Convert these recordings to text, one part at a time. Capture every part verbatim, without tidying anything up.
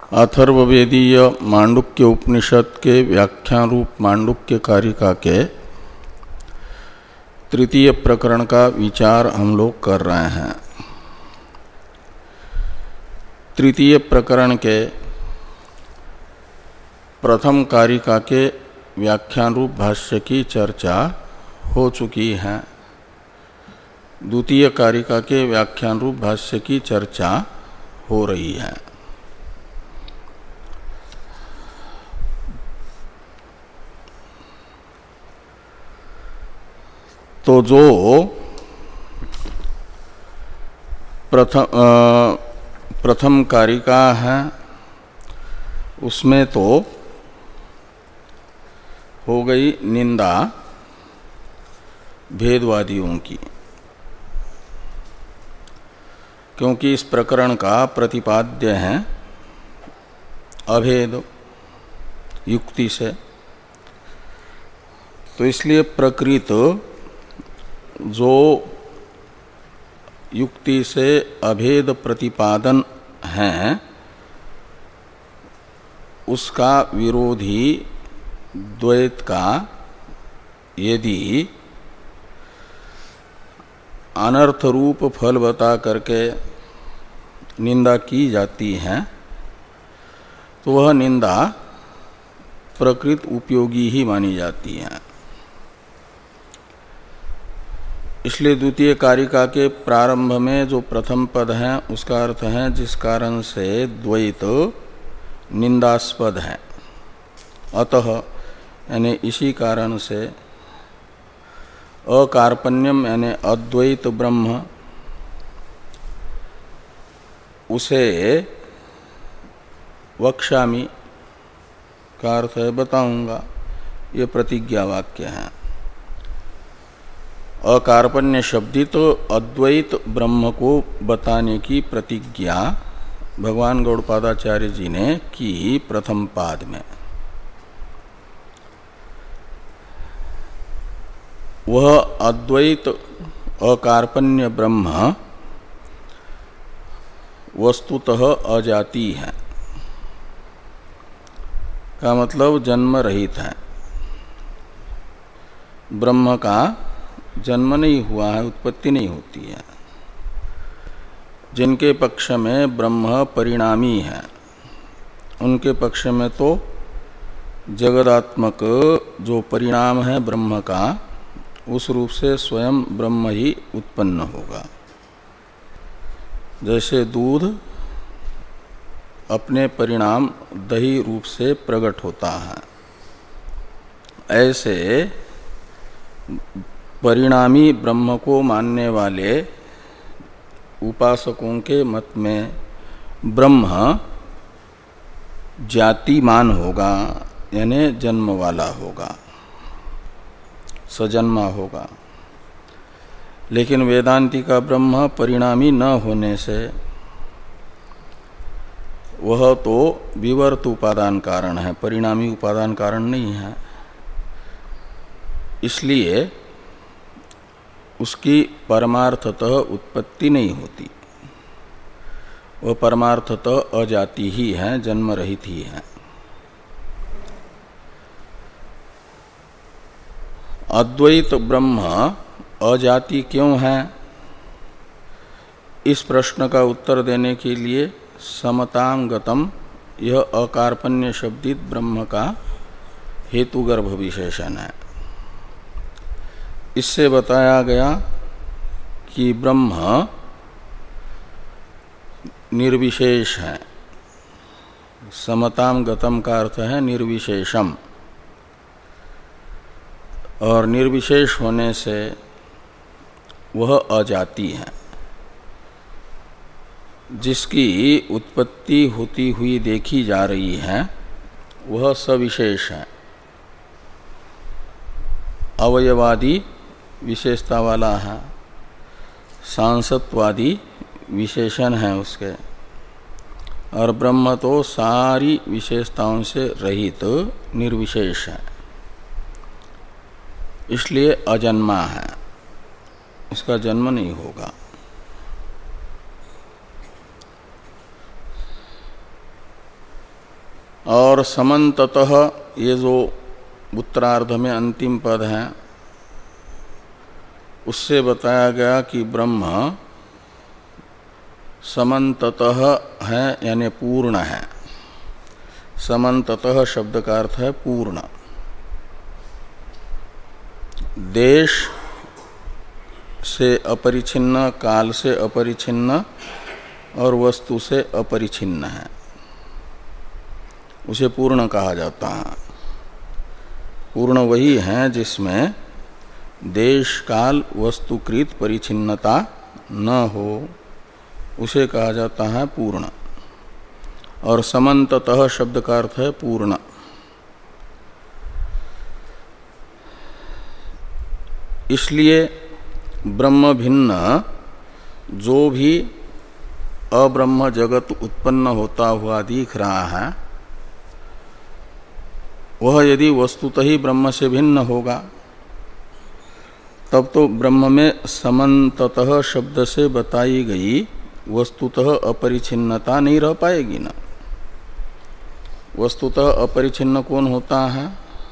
अथर्ववेदीय मांडुक्य उपनिषद के व्याख्यान रूप मांडुक्य कारिका के तृतीय प्रकरण का विचार हम लोग कर रहे हैं। तृतीय प्रकरण के प्रथम कारिका के व्याख्यान रूप भाष्य की चर्चा हो चुकी है। द्वितीय कारिका के व्याख्यान रूप भाष्य की चर्चा हो रही है। तो जो प्रथम प्रथम कारिका है उसमें तो हो गई निंदा भेदवादियों की, क्योंकि इस प्रकरण का प्रतिपाद्य है अभेद युक्ति से। तो इसलिए प्रकृत जो युक्ति से अभेद प्रतिपादन है उसका विरोधी द्वैत का यदि अनर्थ रूप फल बता करके निंदा की जाती है तो वह निंदा प्रकृत उपयोगी ही मानी जाती है। इसलिए द्वितीय कारिका के प्रारंभ में जो प्रथम पद है उसका अर्थ है जिस कारण से द्वैत निंदास्पद है, अतः यानी इसी कारण से अकार्पण्यम यानी अद्वैत ब्रह्म उसे वक्ष्यामि का अर्थ है बताऊंगा, ये प्रतिज्ञा वाक्य है। अकार्पण्य शब्दित तो अद्वैत ब्रह्म को बताने की प्रतिज्ञा भगवान गौड़पादाचार्य जी ने की प्रथम पाद में। वह अद्वैत अकार्पण्य ब्रह्म वस्तुतः अजाति है का मतलब जन्म रहित है। ब्रह्म का जन्म नहीं हुआ है, उत्पत्ति नहीं होती है। जिनके पक्ष में ब्रह्म परिणामी है उनके पक्ष में तो जगदात्मक जो परिणाम है ब्रह्म का उस रूप से स्वयं ब्रह्म ही उत्पन्न होगा। जैसे दूध अपने परिणाम दही रूप से प्रकट होता है, ऐसे परिणामी ब्रह्म को मानने वाले उपासकों के मत में ब्रह्म जातिमान होगा, यानी जन्म वाला होगा, सजन्मा होगा। लेकिन वेदांती का ब्रह्म परिणामी न होने से वह तो विवर्त उपादान कारण है, परिणामी उपादान कारण नहीं है। इसलिए उसकी परमार्थतः उत्पत्ति नहीं होती, वह परमार्थतः अजाति ही है, जन्म रहित ही है। अद्वैत ब्रह्म अजाति क्यों है, इस प्रश्न का उत्तर देने के लिए समतां गतम यह अकार्पण्य शब्दित ब्रह्म का हेतुगर्भ विशेषण है। इससे बताया गया कि ब्रह्म निर्विशेष है। समतां गतम का अर्थ है निर्विशेषम, और निर्विशेष होने से वह अजाति है। जिसकी उत्पत्ति होती हुई देखी जा रही है वह सविशेष है, अवयवादी विशेषता वाला है, सांसत्वादी विशेषण है उसके, और ब्रह्म तो सारी विशेषताओं से रहित निर्विशेष है, इसलिए अजन्मा है, उसका जन्म नहीं होगा। और समन्ततः ये जो उत्तरार्ध में अंतिम पद है उससे बताया गया कि ब्रह्म समन्ततः है यानी पूर्ण है। समन्ततः शब्द का अर्थ है पूर्ण। देश से अपरिछिन्न, काल से अपरिछिन्न और वस्तु से अपरिछिन्न है, उसे पूर्ण कहा जाता है। पूर्ण वही है जिसमें देश काल वस्तुकृत परिछिन्नता न हो, उसे कहा जाता है पूर्ण। और समन्ततः शब्द का अर्थ है पूर्ण। इसलिए ब्रह्म भिन्न जो भी अब्रह्म जगत उत्पन्न होता हुआ दिख रहा है वह यदि वस्तुतः ही ब्रह्म से भिन्न होगा तब तो ब्रह्म में समन्ततः शब्द से बताई गई वस्तुतः अपरिछिन्नता नहीं रह पाएगी ना। वस्तुतः अपरिछिन्न कौन होता है?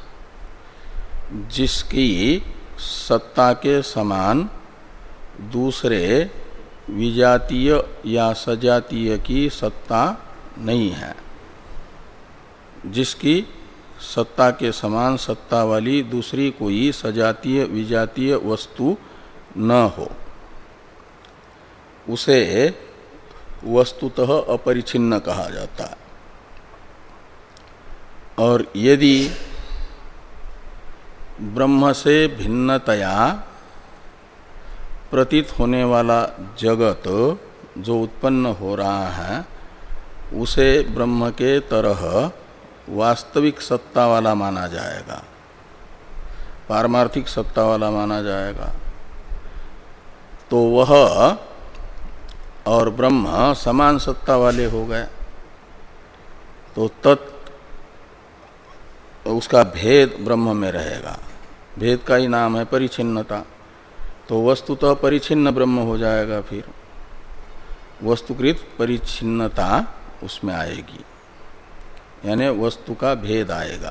जिसकी सत्ता के समान दूसरे विजातीय या सजातीय की सत्ता नहीं है, जिसकी सत्ता के समान सत्ता वाली दूसरी कोई सजातीय विजातीय वस्तु न हो, उसे वस्तुतः अपरिछिन्न कहा जाता है। और यदि ब्रह्म से भिन्नतया प्रतीत होने वाला जगत जो उत्पन्न हो रहा है उसे ब्रह्म के तरह वास्तविक सत्ता वाला माना जाएगा, पारमार्थिक सत्ता वाला माना जाएगा, तो वह और ब्रह्म समान सत्ता वाले हो गए। तो तत् उसका भेद ब्रह्म में रहेगा। भेद का ही नाम है परिच्छिन्नता। तो वस्तुतः परिच्छिन्न ब्रह्म हो जाएगा, फिर वस्तुकृत परिच्छिन्नता उसमें आएगी, यानी वस्तु का भेद आएगा।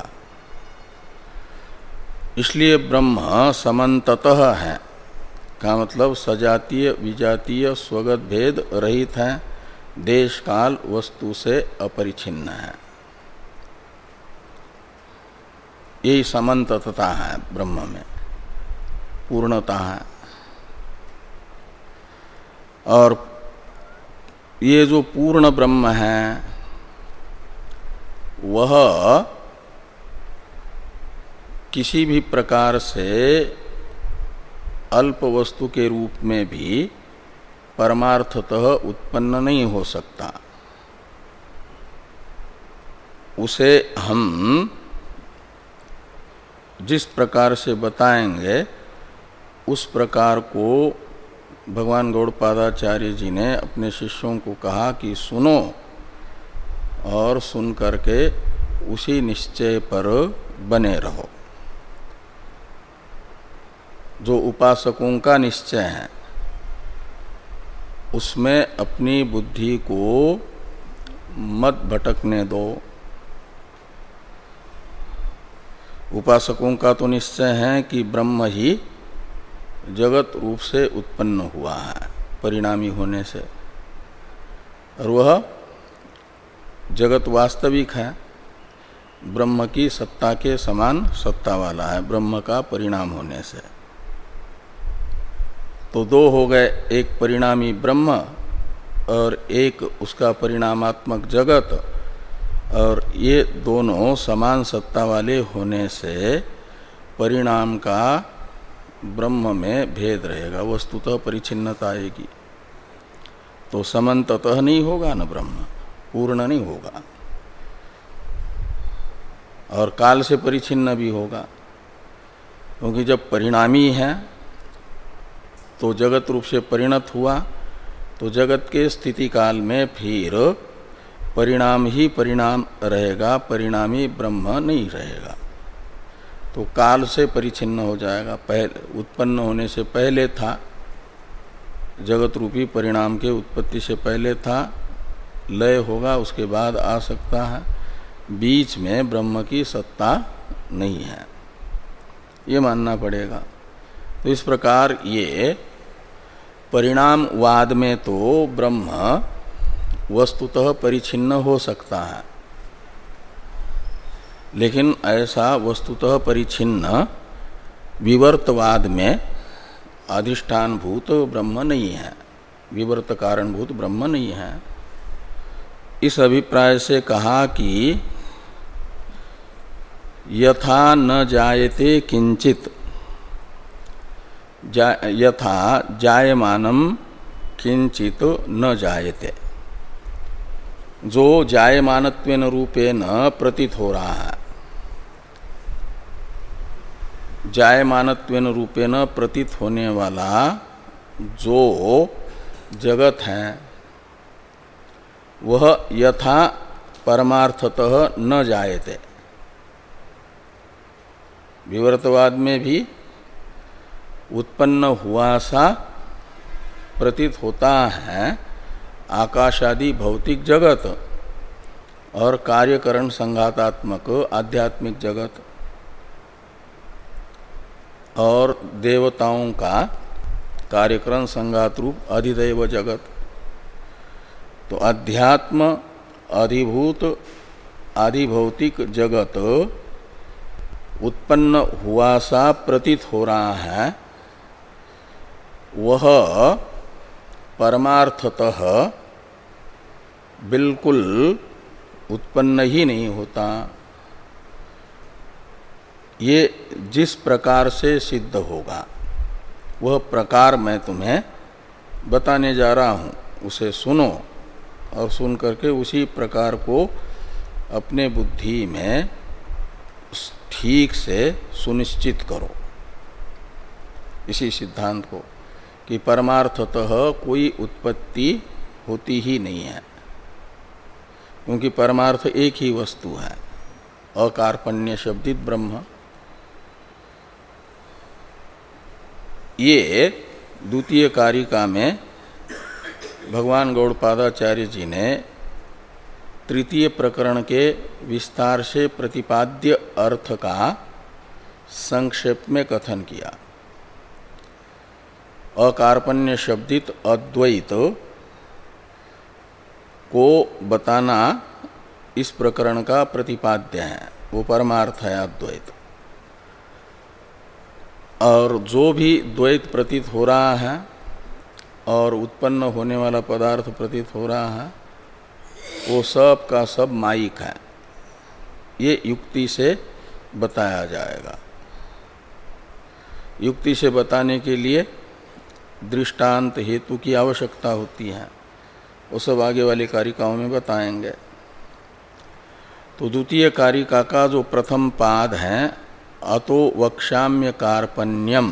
इसलिए ब्रह्म समन्ततः है का मतलब सजातीय विजातीय स्वगत भेद रहित है, देश काल वस्तु से अपरिछिन्न है। यही समन्ततता है ब्रह्म में, पूर्णता है। और ये जो पूर्ण ब्रह्म है वह किसी भी प्रकार से अल्प वस्तु के रूप में भी परमार्थतः उत्पन्न नहीं हो सकता। उसे हम जिस प्रकार से बताएंगे उस प्रकार को भगवान गौड़पादाचार्य जी ने अपने शिष्यों को कहा कि सुनो और सुन करके उसी निश्चय पर बने रहो। जो उपासकों का निश्चय है उसमें अपनी बुद्धि को मत भटकने दो। उपासकों का तो निश्चय है कि ब्रह्म ही जगत रूप से उत्पन्न हुआ है परिणामी होने से, और वह जगत वास्तविक है, ब्रह्म की सत्ता के समान सत्ता वाला है ब्रह्म का परिणाम होने से। तो दो हो गए, एक परिणामी ब्रह्म और एक उसका परिणामात्मक जगत, और ये दोनों समान सत्ता वाले होने से परिणाम का ब्रह्म में भेद रहेगा, वस्तुतः परिच्छिन्नता आएगी। तो समन्ततः नहीं होगा न ब्रह्म, पूर्ण नहीं होगा, और काल से परिच्छिन्न भी होगा। क्योंकि जब परिणामी है तो जगत रूप से परिणत हुआ, तो जगत के स्थिति काल में फिर परिणाम ही परिणाम रहेगा, परिणामी ब्रह्म नहीं रहेगा। तो काल से परिच्छिन्न हो जाएगा। पहले उत्पन्न होने से पहले था, जगत रूपी परिणाम के उत्पत्ति से पहले था, लय होगा उसके बाद आ सकता है, बीच में ब्रह्म की सत्ता नहीं है, ये मानना पड़ेगा। तो इस प्रकार ये परिणामवाद में तो ब्रह्म वस्तुतः परिच्छिन्न हो सकता है, लेकिन ऐसा वस्तुतः परिच्छिन्न विवर्तवाद में अधिष्ठानभूत ब्रह्म नहीं है, विवर्त कारणभूत ब्रह्म नहीं है। इस अभिप्राय से कहा कि यथा न जायते किंचित जा, यथा जायमानम किंचित न जायते, जो जायमानत्वेन रूपेण प्रतीत हो रहा है, जायमानत्वेन रूपेण प्रतीत होने वाला जो जगत है वह यथा परमार्थतः न जायते। विवर्तवाद में भी उत्पन्न हुआ सा प्रतीत होता है आकाशादि भौतिक जगत और कार्यकरण संघातात्मक आध्यात्मिक जगत और देवताओं का कार्यकरण संघात रूप अधिदैव जगत। तो अध्यात्म अधिभूत आधिभौतिक जगत उत्पन्न हुआ सा प्रतीत हो रहा है, वह परमार्थतः बिल्कुल उत्पन्न ही नहीं होता। ये जिस प्रकार से सिद्ध होगा वह प्रकार मैं तुम्हें बताने जा रहा हूँ, उसे सुनो और सुन करके उसी प्रकार को अपने बुद्धि में ठीक से सुनिश्चित करो। इसी सिद्धांत को कि परमार्थतः कोई उत्पत्ति होती ही नहीं है, क्योंकि परमार्थ एक ही वस्तु है, अकार्पण्य शब्दित ब्रह्म। ये द्वितीय कारिका में भगवान गौड़पादाचार्य जी ने तृतीय प्रकरण के विस्तार से प्रतिपाद्य अर्थ का संक्षेप में कथन किया। अकार्पण्य शब्दित अद्वैत को बताना इस प्रकरण का प्रतिपाद्य है, वो परमार्थ है अद्वैत। और जो भी द्वैत प्रतीत हो रहा है और उत्पन्न होने वाला पदार्थ प्रतीत हो रहा है, वो सब का सब मायिक है, ये युक्ति से बताया जाएगा। युक्ति से बताने के लिए दृष्टांत हेतु की आवश्यकता होती है, वो सब आगे वाली कारिकाओं में बताएंगे। तो द्वितीय कारिका का जो प्रथम पाद है, अतो वक्ष्याम्य कार्पण्यम,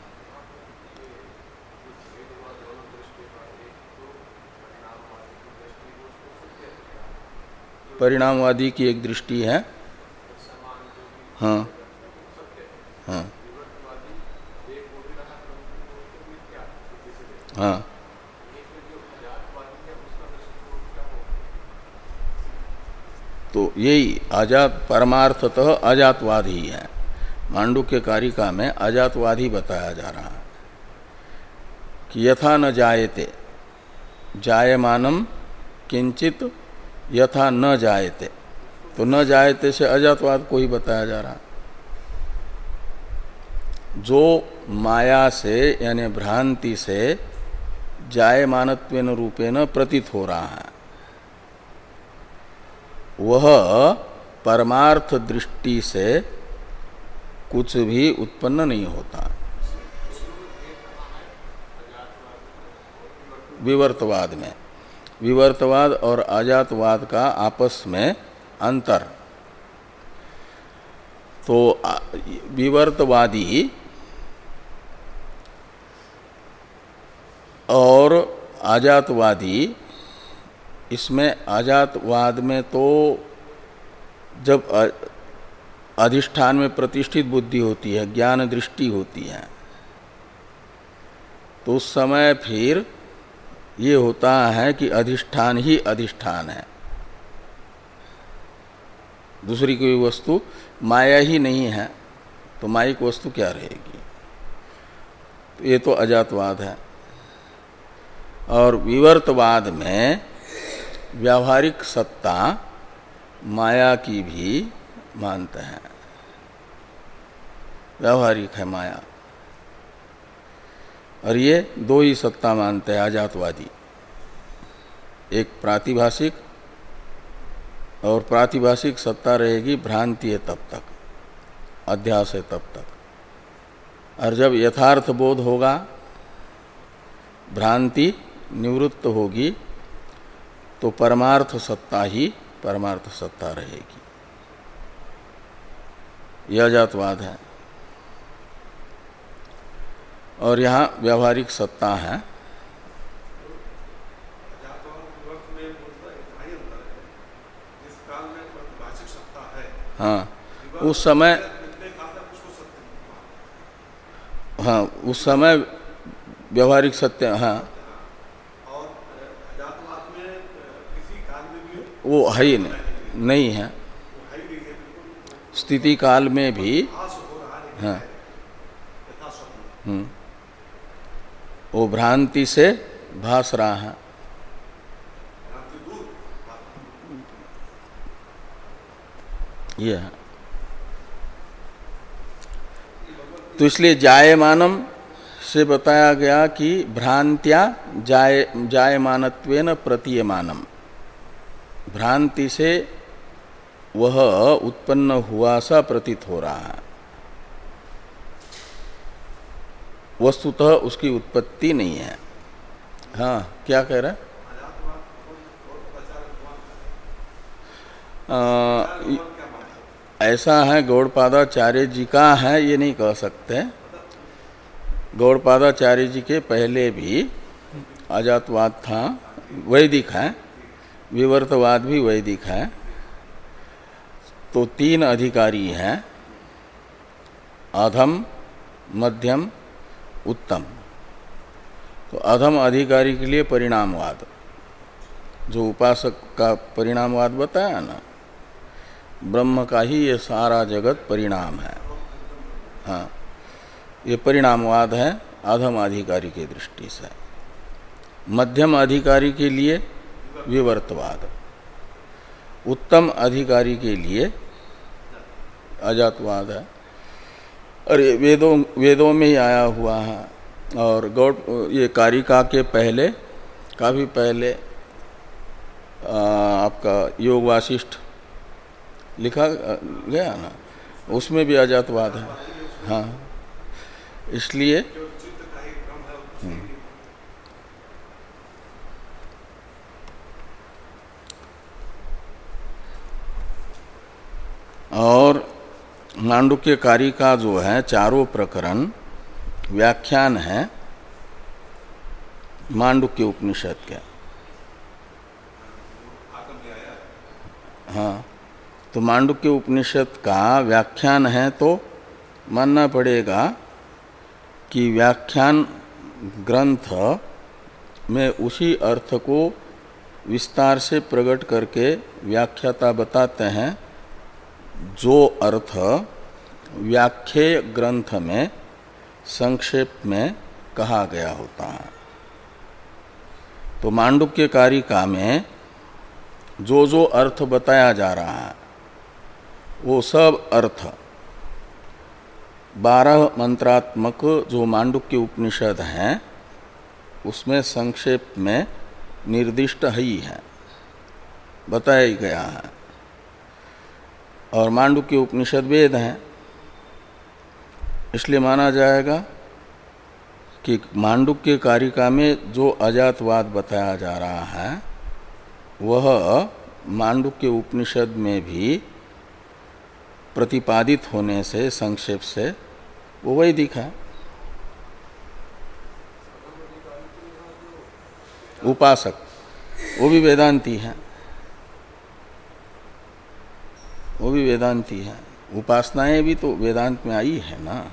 परिणामवादी की एक दृष्टि है। हाँ हाँ हाँ तो यही अजात परमार्थतः अजातवाद ही है। मांडुक्य कारिका में अजातवाद ही बताया जा रहा है कि यथा न जायते, जायमानम किंचित यथा न जायते, तो न जायते से अजातवाद को ही बताया जा रहा। जो माया से यानी भ्रांति से जायमानत्वेन रूपेण प्रतीत हो रहा है, वह परमार्थ दृष्टि से कुछ भी उत्पन्न नहीं होता। विवर्तवाद में, विवर्तवाद और अजातवाद का आपस में अंतर। तो विवर्तवादी और अजातवादी, इसमें अजातवाद में तो जब अधिष्ठान में प्रतिष्ठित बुद्धि होती है, ज्ञान दृष्टि होती है, तो उस समय फिर ये होता है कि अधिष्ठान ही अधिष्ठान है। दूसरी कोई वस्तु माया ही नहीं है तो मायिक वस्तु क्या रहेगी? तो ये तो अजातवाद है। और विवर्तवाद में व्यावहारिक सत्ता माया की भी मानते हैं, व्यावहारिक है माया। और ये दो ही सत्ता मानते हैं अजातवादी, एक प्रातिभाषिक, और प्रातिभाषिक सत्ता रहेगी भ्रांति है तब तक, अध्यास है तब तक। और जब यथार्थ बोध होगा, भ्रांति निवृत्त होगी, तो परमार्थ सत्ता ही परमार्थ सत्ता रहेगी। यह अजातवाद है। और यहाँ व्यावहारिक सत्ता है। हाँ, उस समय हाँ उस समय व्यावहारिक सत्य, हाँ वो है ही नहीं, नहीं है। स्थिति काल में भी हाँ, हम्म, वो भ्रांति से भास रहा है। यह है। तो इसलिए जायमानम से बताया गया कि भ्रांत्या जाय जायमानत्वेन प्रतीयमानम, भ्रांति से वह उत्पन्न हुआ सा प्रतीत हो रहा है, वस्तुतः उसकी उत्पत्ति नहीं है। हाँ, क्या कह रहा है? आ, ऐसा है, गौड़पादाचार्य जी का है ये नहीं कह सकते। गौड़पादाचार्य जी के पहले भी अजातवाद था, वैदिक है, विवर्तवाद भी वैदिक है। तो तीन अधिकारी हैं, अधम, मध्यम, उत्तम। तो अधम अधिकारी के लिए परिणामवाद, जो उपासक का परिणामवाद बताया ना, ब्रह्म का ही ये सारा जगत परिणाम है। हाँ, ये परिणामवाद है अधम अधिकारी की दृष्टि से। मध्यम अधिकारी के लिए विवर्तवाद, उत्तम अधिकारी के लिए अजातवाद है। और ये वेदों वेदों में ही आया हुआ है। और गौड़ ये कारिका के पहले, काफी पहले आ, आपका योग वासिष्ठ लिखा गया ना, उसमें भी अजातवाद है। हाँ, इसलिए और मांडुक्य कारिका जो है, चारों प्रकरण व्याख्यान है मांडुक्य उपनिषद के। हाँ, तो मांडुक्य उपनिषद का व्याख्यान है, तो मानना पड़ेगा कि व्याख्यान ग्रंथ में उसी अर्थ को विस्तार से प्रकट करके व्याख्याता बताते हैं जो अर्थ व्याख्येय ग्रंथ में संक्षेप में कहा गया होता है। तो मांडुक्य कारिका में जो जो अर्थ बताया जा रहा है, वो सब अर्थ बारह मंत्रात्मक जो मांडुक्य उपनिषद हैं उसमें संक्षेप में निर्दिष्ट ही है, बताया ही गया है। और मांडुक्य उपनिषद वेद हैं, इसलिए माना जाएगा कि मांडुक्य कारिका में जो अजातवाद बताया जा रहा है वह मांडुक्य उपनिषद में भी प्रतिपादित होने से संक्षेप से वो वैदिक है। उपासक वो भी वेदांती है, वो भी वेदांती है। उपासनाएं भी तो वेदांत में आई है ना।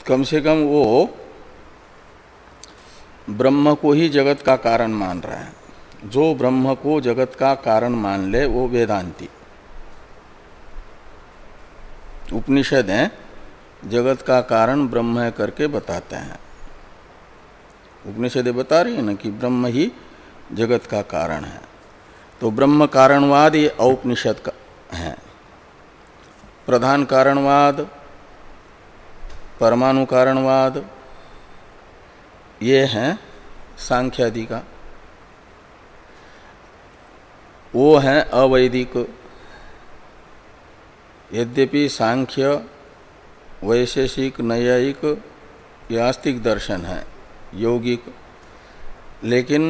कम से कम वो ब्रह्म को ही जगत का कारण मान रहे हैं। जो ब्रह्म को जगत का कारण मान ले वो वेदांती। उपनिषदें जगत का कारण ब्रह्म है करके बताते हैं। उपनिषदें बता रही है ना कि ब्रह्म ही जगत का कारण है। तो ब्रह्म कारणवाद ये औपनिषद का है। प्रधान कारणवाद, परमाणु कारणवाद ये है सांख्यादि का। वो है अवैदिक। यद्यपि सांख्य वैशेषिक नैयायिक या आस्तिक दर्शन है, यौगिक, लेकिन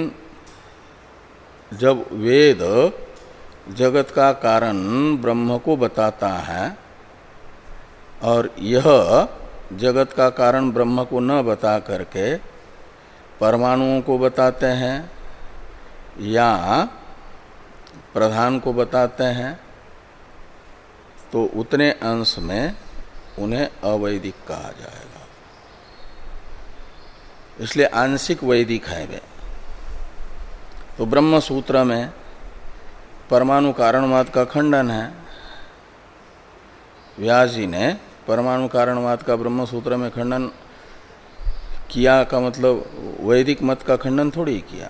जब वेद जगत का कारण ब्रह्म को बताता है और यह जगत का कारण ब्रह्म को न बता करके परमाणुओं को बताते हैं या प्रधान को बताते हैं, तो उतने अंश में उन्हें अवैदिक कहा जाएगा। इसलिए आंशिक वैदिक है वे। तो ब्रह्म सूत्र में परमाणु कारणवाद का खंडन है। व्यास जी ने परमाणु कारणवाद का ब्रह्म सूत्र में खंडन किया का मतलब वैदिक मत का खंडन थोड़ी किया।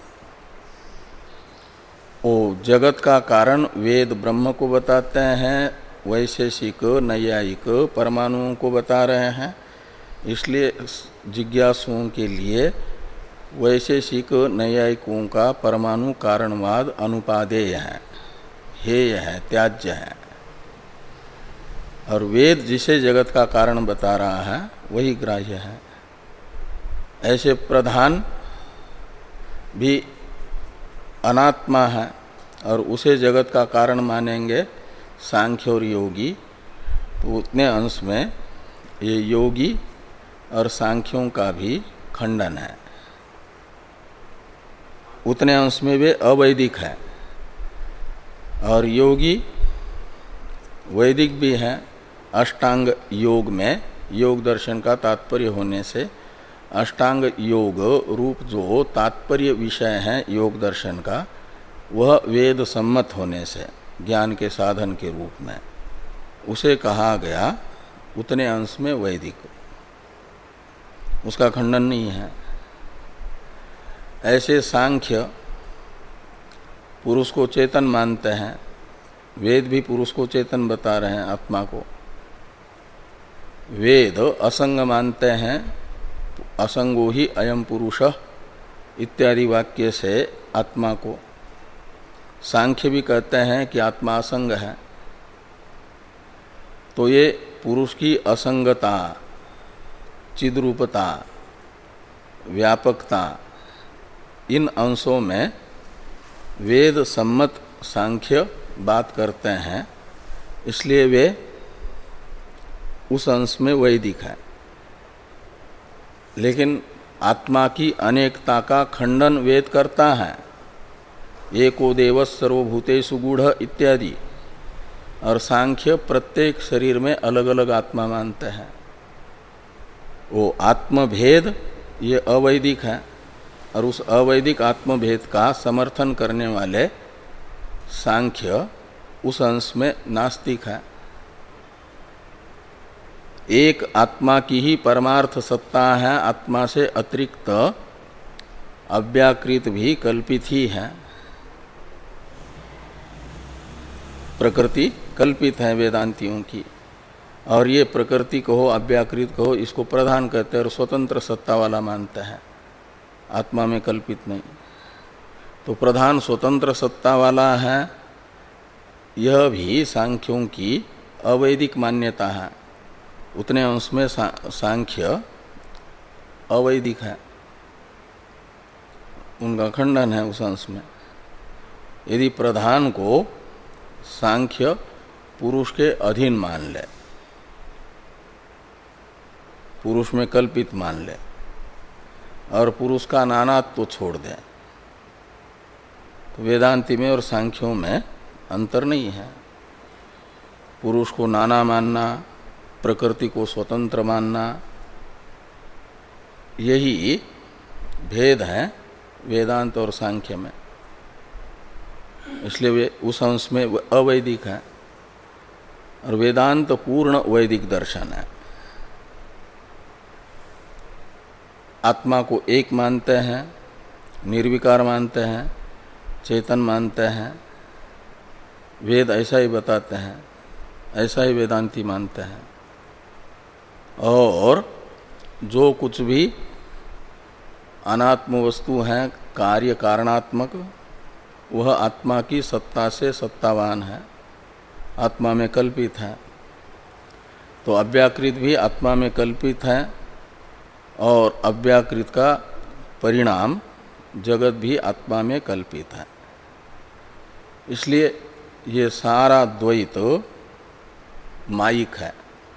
वो जगत का कारण वेद ब्रह्म को बताते हैं, वैशेषिक नैयायिक परमाणुओं को बता रहे हैं। इसलिए जिज्ञासुओं के लिए वैशेषिक नैयायिकों का परमाणु कारणवाद अनुपादेय है, हेय है, त्याज्य है। और वेद जिसे जगत का कारण बता रहा है वही ग्राह्य है। ऐसे प्रधान भी अनात्मा है और उसे जगत का कारण मानेंगे सांख्य और योगी, तो उतने अंश में ये योगी और सांख्यों का भी खंडन है। उतने अंश में वे अवैदिक है और योगी वैदिक भी है। अष्टांग योग में योग दर्शन का तात्पर्य होने से अष्टांग योग रूप जो तात्पर्य विषय है योग दर्शन का, वह वेद सम्मत होने से ज्ञान के साधन के रूप में उसे कहा गया उतने अंश में वैदिक। उसका खंडन नहीं है। ऐसे सांख्य पुरुष को चेतन मानते हैं, वेद भी पुरुष को चेतन बता रहे हैं, आत्मा को। वेद असंग मानते हैं, असंगो ही अयम पुरुष इत्यादि वाक्य से आत्मा को। सांख्य भी कहते हैं कि आत्मा असंग है। तो ये पुरुष की असंगता, चिद्रूपता, व्यापकता, इन अंशों में वेद सम्मत सांख्य बात करते हैं। इसलिए वे उस अंश में वैदिक है। लेकिन आत्मा की अनेकता का खंडन वेद करता है, एको देव सर्वभूतेषु गूढ़ इत्यादि। और सांख्य प्रत्येक शरीर में अलग अलग आत्मा मानते हैं। वो आत्मभेद ये अवैदिक है और उस अवैदिक आत्मभेद का समर्थन करने वाले सांख्य उस अंश में नास्तिक है। एक आत्मा की ही परमार्थ सत्ता है, आत्मा से अतिरिक्त अव्याकृत भी कल्पित ही है। प्रकृति कल्पित है वेदांतियों की, और ये प्रकृति कहो अव्याकृत कहो, इसको प्रधान कहते हैं और स्वतंत्र सत्ता वाला मानते हैं, आत्मा में कल्पित नहीं। तो प्रधान स्वतंत्र सत्ता वाला है, यह भी सांख्यों की अवैदिक मान्यता है। उतने अंश में सांख्य अवैदिक है, उनका खंडन है उस अंश में। यदि प्रधान को सांख्य पुरुष के अधीन मान ले, पुरुष में कल्पित मान ले और पुरुष का नानात्व तो छोड़ दे, तो वेदांति में और सांख्यों में अंतर नहीं है। पुरुष को नाना मानना, प्रकृति को स्वतंत्र मानना, यही भेद है वेदांत और सांख्य में, इसलिए वे उस अंश में अवैदिक है और वेदांत पूर्ण वैदिक दर्शन है। आत्मा को एक मानते हैं, निर्विकार मानते हैं, चेतन मानते हैं, वेद ऐसा ही बताते हैं, ऐसा ही वेदांती मानते हैं। और जो कुछ भी अनात्म वस्तु हैं कार्य कारणात्मक, वह आत्मा की सत्ता से सत्तावान है, आत्मा में कल्पित है। तो अव्याकृत भी आत्मा में कल्पित है और अव्याकृत का परिणाम जगत भी आत्मा में कल्पित है। इसलिए ये सारा द्वैत मायिक है,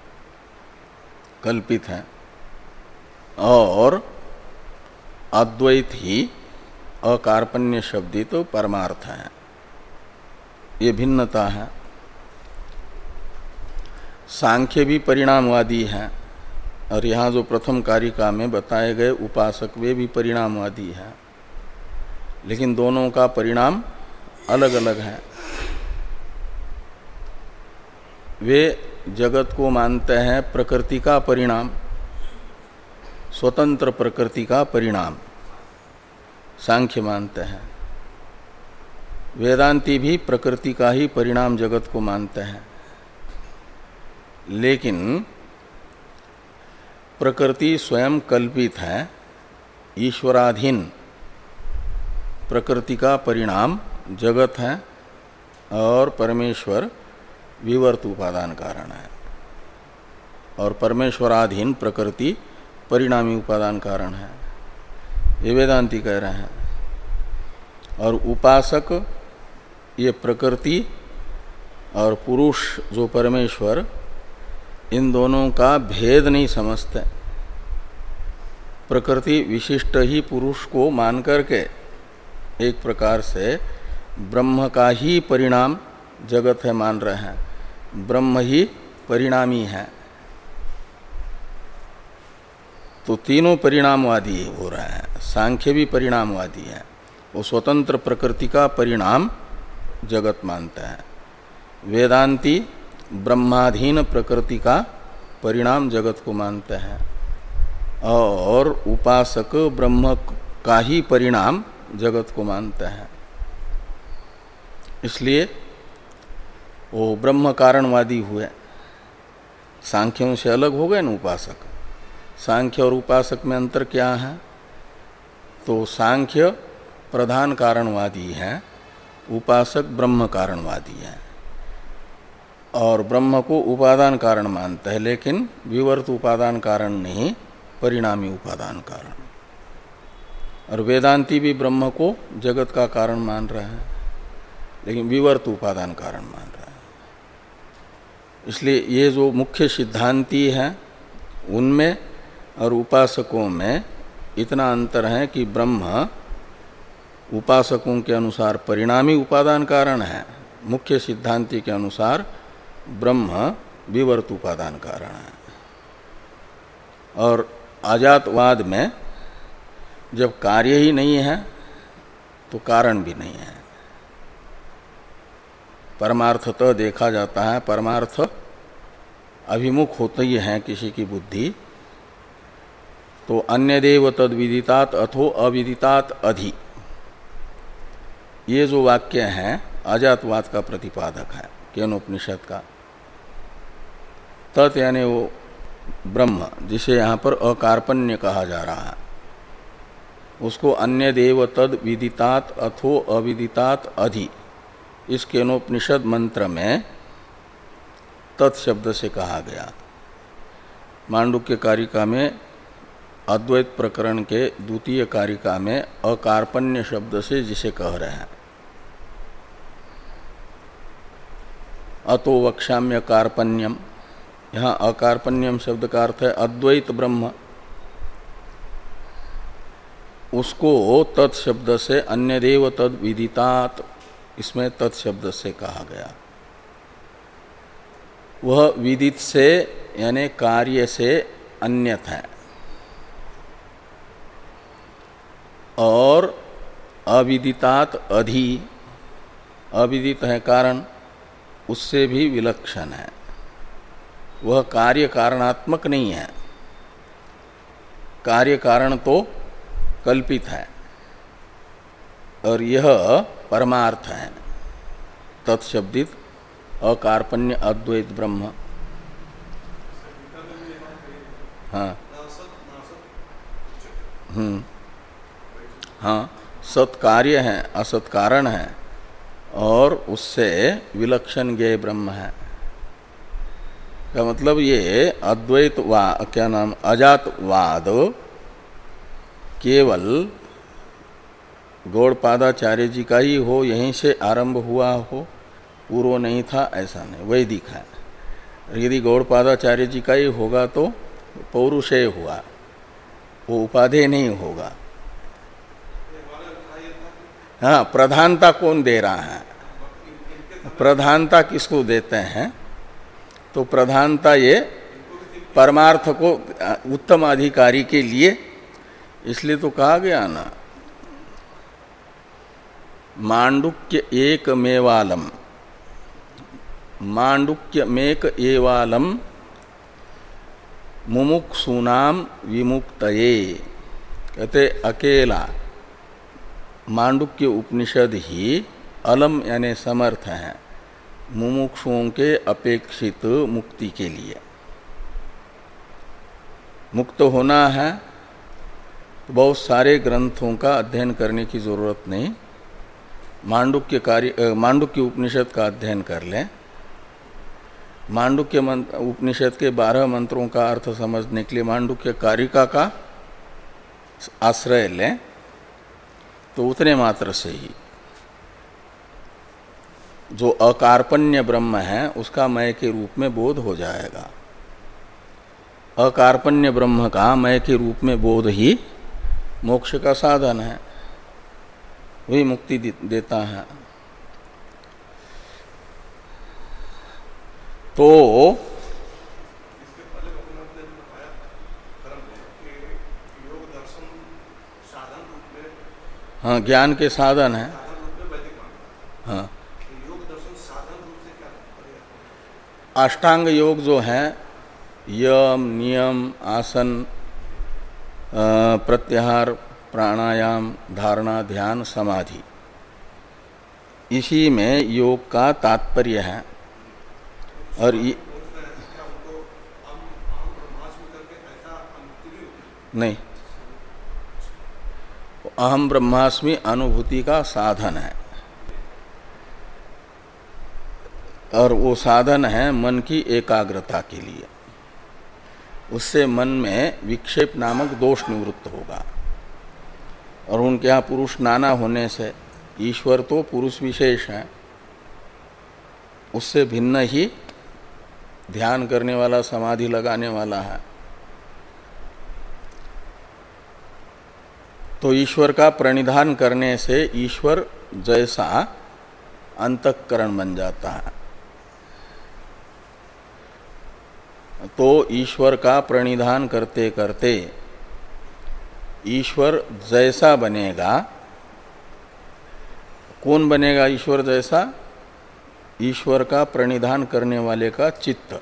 कल्पित है, और अद्वैत ही अकार्पण्य शब्दित तो परमार्थ है। ये भिन्नता है। सांख्य भी परिणामवादी है और यहाँ जो प्रथम कारिका में बताए गए उपासक वे भी परिणामवादी है, लेकिन दोनों का परिणाम अलग अलग है। वे जगत को मानते हैं प्रकृति का परिणाम, स्वतंत्र प्रकृति का परिणाम सांख्य मानते हैं। वेदांती भी प्रकृति का ही परिणाम जगत को मानते हैं, लेकिन प्रकृति स्वयं कल्पित है, ईश्वराधीन प्रकृति का परिणाम जगत है और परमेश्वर विवर्त उपादान कारण है, और परमेश्वराधीन प्रकृति परिणामी उपादान कारण है, ये वेदांती कह रहे हैं। और उपासक ये प्रकृति और पुरुष जो परमेश्वर, इन दोनों का भेद नहीं समझते। प्रकृति विशिष्ट ही पुरुष को मान करके एक प्रकार से ब्रह्म का ही परिणाम जगत है मान रहे हैं, ब्रह्म ही परिणामी है। तो तीनों परिणामवादी हो रहे हैं। सांख्य भी परिणामवादी है, वो स्वतंत्र प्रकृति का परिणाम जगत मानता है। वेदांती ब्रह्माधीन प्रकृति का परिणाम जगत को मानते हैं, और उपासक ब्रह्म का ही परिणाम जगत को मानते हैं। इसलिए वो ब्रह्म कारणवादी हुए, सांख्यों से अलग हो गए न उपासक। सांख्य और उपासक में अंतर क्या है? तो सांख्य प्रधान कारणवादी है, उपासक ब्रह्म कारणवादी है, और ब्रह्म को उपादान कारण मानता है, लेकिन विवर्त उपादान कारण नहीं, परिणामी उपादान कारण। और वेदांती भी ब्रह्म को जगत का कारण मान रहा है, लेकिन विवर्त उपादान कारण मान रहा है। इसलिए ये जो मुख्य सिद्धांती हैं उनमें और उपासकों में इतना अंतर है कि ब्रह्म उपासकों के अनुसार परिणामी उपादान कारण है, मुख्य सिद्धांति के अनुसार ब्रह्म विवर्त उपादान कारण है। और अजातवाद में जब कार्य ही नहीं है तो कारण भी नहीं है। परमार्थतः देखा जाता है, परमार्थ अभिमुख होते ही है किसी की बुद्धि, तो अन्यदेव तद विदितात् अथो अविदितात् अधि, ये जो वाक्य है अजातवाद का प्रतिपादक है, केनोपनिषद का। तत् यानी वो ब्रह्म जिसे यहाँ पर अकार्पण्य कहा जा रहा है, उसको अन्यदेव तद विदितात् अथो अविदितात् अधि, इस केनोपनिषद मंत्र में तत्शब्द से कहा गया। मांडुक्य कारिका में अद्वैत प्रकरण के द्वितीय कारिका में अकार्पण्य शब्द से जिसे कह रहे हैं, अतो वक्ष्याम्य कार्पण्यम, यहाँ अकार्पण्यम शब्द का अर्थ है अद्वैत ब्रह्म, उसको तत्शब्द से अन्यदेव तद विदितात्, इसमें तत्शब्द से कहा गया। वह विदित से यानी कार्य से अन्यत है, और अविदितात् अधि, अविदित है कारण, उससे भी विलक्षण है। वह कार्य कारणात्मक नहीं है, कार्य कारण तो कल्पित है, और यह परमार्थ है, तत्शब्दित अकार्पण्य अद्वैत ब्रह्म। हाँ हम्म हाँ, सत कार्य है, असत कारण है, और उससे विलक्षण ज्ञेय ब्रह्म है। का मतलब ये अद्वैत वा क्या नाम अजातवाद केवल गौड़पादाचार्य जी का ही हो, यहीं से आरंभ हुआ हो, पूर्व नहीं था, ऐसा नहीं, वैदिक है। यदि गौड़पादाचार्य जी का ही होगा तो पौरुषेय हुआ, वो उपाधेय नहीं होगा। हाँ, प्रधानता कौन दे रहा है? प्रधानता किसको देते हैं? तो प्रधानता ये परमार्थ को उत्तम अधिकारी के लिए, इसलिए तो कहा गया ना, मांडुक्य एक मेवालम, मांडुक्य मेक एवालम मुमुक्षूनाम विमुक्तये। कहते अकेला मांडुक्य उपनिषद ही अलम यानी समर्थ है मुमुक्षुओं के अपेक्षित मुक्ति के लिए। मुक्त होना है तो बहुत सारे ग्रंथों का अध्ययन करने की जरूरत नहीं, मांडुक्य कार्य मांडुक्य उपनिषद का अध्ययन कर लें, मांडुक्य उपनिषद के बारह मंत्रों का अर्थ समझने के लिए मांडुक्य कारिका का आश्रय लें, तो उतने मात्र से ही जो अकार्पण्य ब्रह्म है उसका मय के रूप में बोध हो जाएगा। अकार्पण्य ब्रह्म का मय के रूप में बोध ही मोक्ष का साधन है, वही मुक्ति देता है। तो हाँ, ज्ञान के साधन है। हाँ, अष्टांग योग जो है, यम नियम आसन प्रत्याहार प्राणायाम धारणा ध्यान समाधि, इसी में योग का तात्पर्य है। और ये नहीं, अहम ब्रह्मास्मि अनुभूति का साधन है, और वो साधन है मन की एकाग्रता के लिए। उससे मन में विक्षेप नामक दोष निवृत्त होगा। और उनके यहाँ पुरुष नाना होने से ईश्वर तो पुरुष विशेष है, उससे भिन्न ही ध्यान करने वाला समाधि लगाने वाला है। तो ईश्वर का प्रणिधान करने से ईश्वर जैसा अंतःकरण बन जाता है। तो ईश्वर का प्रणिधान करते करते ईश्वर जैसा बनेगा। कौन बनेगा ईश्वर जैसा? ईश्वर का प्रणिधान करने वाले का चित्त।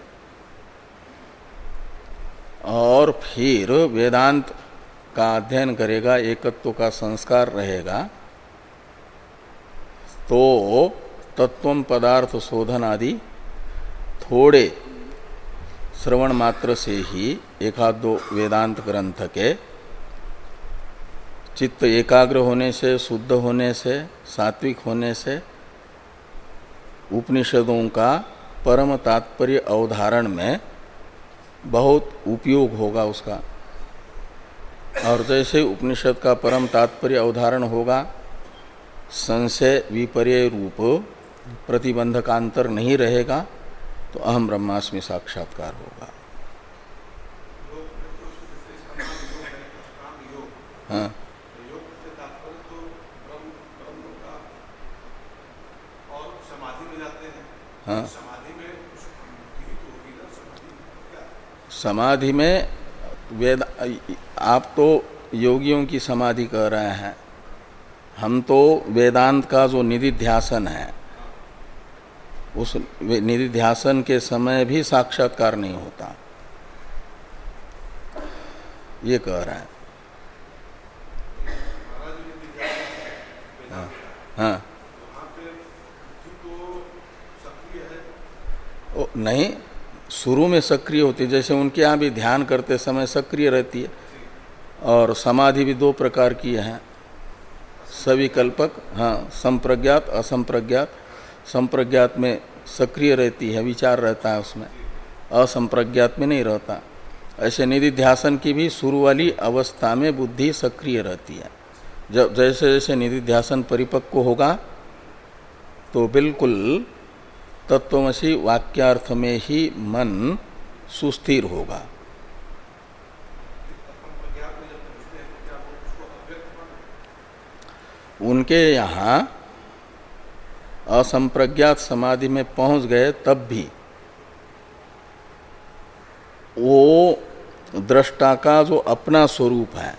और फिर वेदांत का अध्ययन करेगा, एकत्व का संस्कार रहेगा, तो तत्वम पदार्थ शोधन आदि थोड़े श्रवण मात्र से ही एकाध दो वेदांत ग्रंथ के चित्त एकाग्र होने से, शुद्ध होने से, सात्विक होने से उपनिषदों का परम तात्पर्य अवधारण में बहुत उपयोग होगा उसका। और जैसे उपनिषद का परम तात्पर्य अवधारण होगा, संशय विपर्य रूप प्रतिबंधकांतर नहीं रहेगा, तो अहम ब्रह्मास्मि साक्षात्कार होगा। हाँ, हाँ, समाधि में वेद, आप तो योगियों की समाधि कह रहे हैं, हम तो वेदांत का जो निधिध्यासन है उस निधिध्यासन के समय भी साक्षात्कार नहीं होता, ये कह रहा है। हाँ, हाँ। ओ, नहीं, शुरू में सक्रिय होती, जैसे उनके यहाँ भी ध्यान करते समय सक्रिय रहती है। और समाधि भी दो प्रकार की है, सविकल्पक, हाँ, संप्रज्ञात असंप्रज्ञात। संप्रज्ञात में सक्रिय रहती है, विचार रहता है उसमें, असंप्रज्ञात में नहीं रहता। ऐसे निधिध्यासन की भी शुरू वाली अवस्था में बुद्धि सक्रिय रहती है। जब जैसे जैसे निधिध्यासन परिपक्व होगा तो बिल्कुल तत्वमसि वाक्यार्थ में ही मन सुस्थिर होगा। उनके यहाँ असंप्रज्ञात समाधि में पहुंच गए तब भी वो दृष्टा का जो अपना स्वरूप है,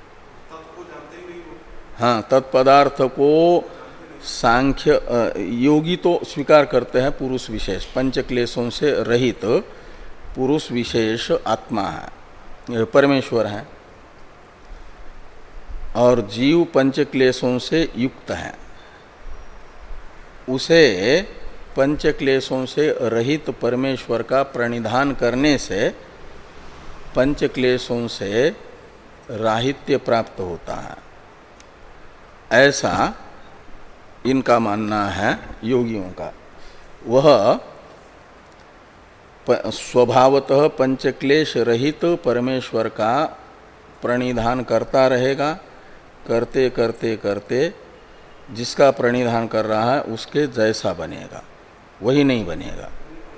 हाँ, तत्पदार्थ को सांख्य योगी तो स्वीकार करते हैं, पुरुष विशेष पंच क्लेशों से रहित पुरुष विशेष आत्मा है, परमेश्वर है। और जीव पंच क्लेशों से युक्त है, उसे पंच क्लेशों से रहित परमेश्वर का प्रणिधान करने से पंच क्लेशों से राहित्य प्राप्त होता है, ऐसा इनका मानना है योगियों का। वह स्वभावतः पंचक्लेश रहित परमेश्वर का प्रणिधान करता रहेगा, करते करते करते जिसका प्रणिधान कर रहा है उसके जैसा बनेगा, वही नहीं बनेगा।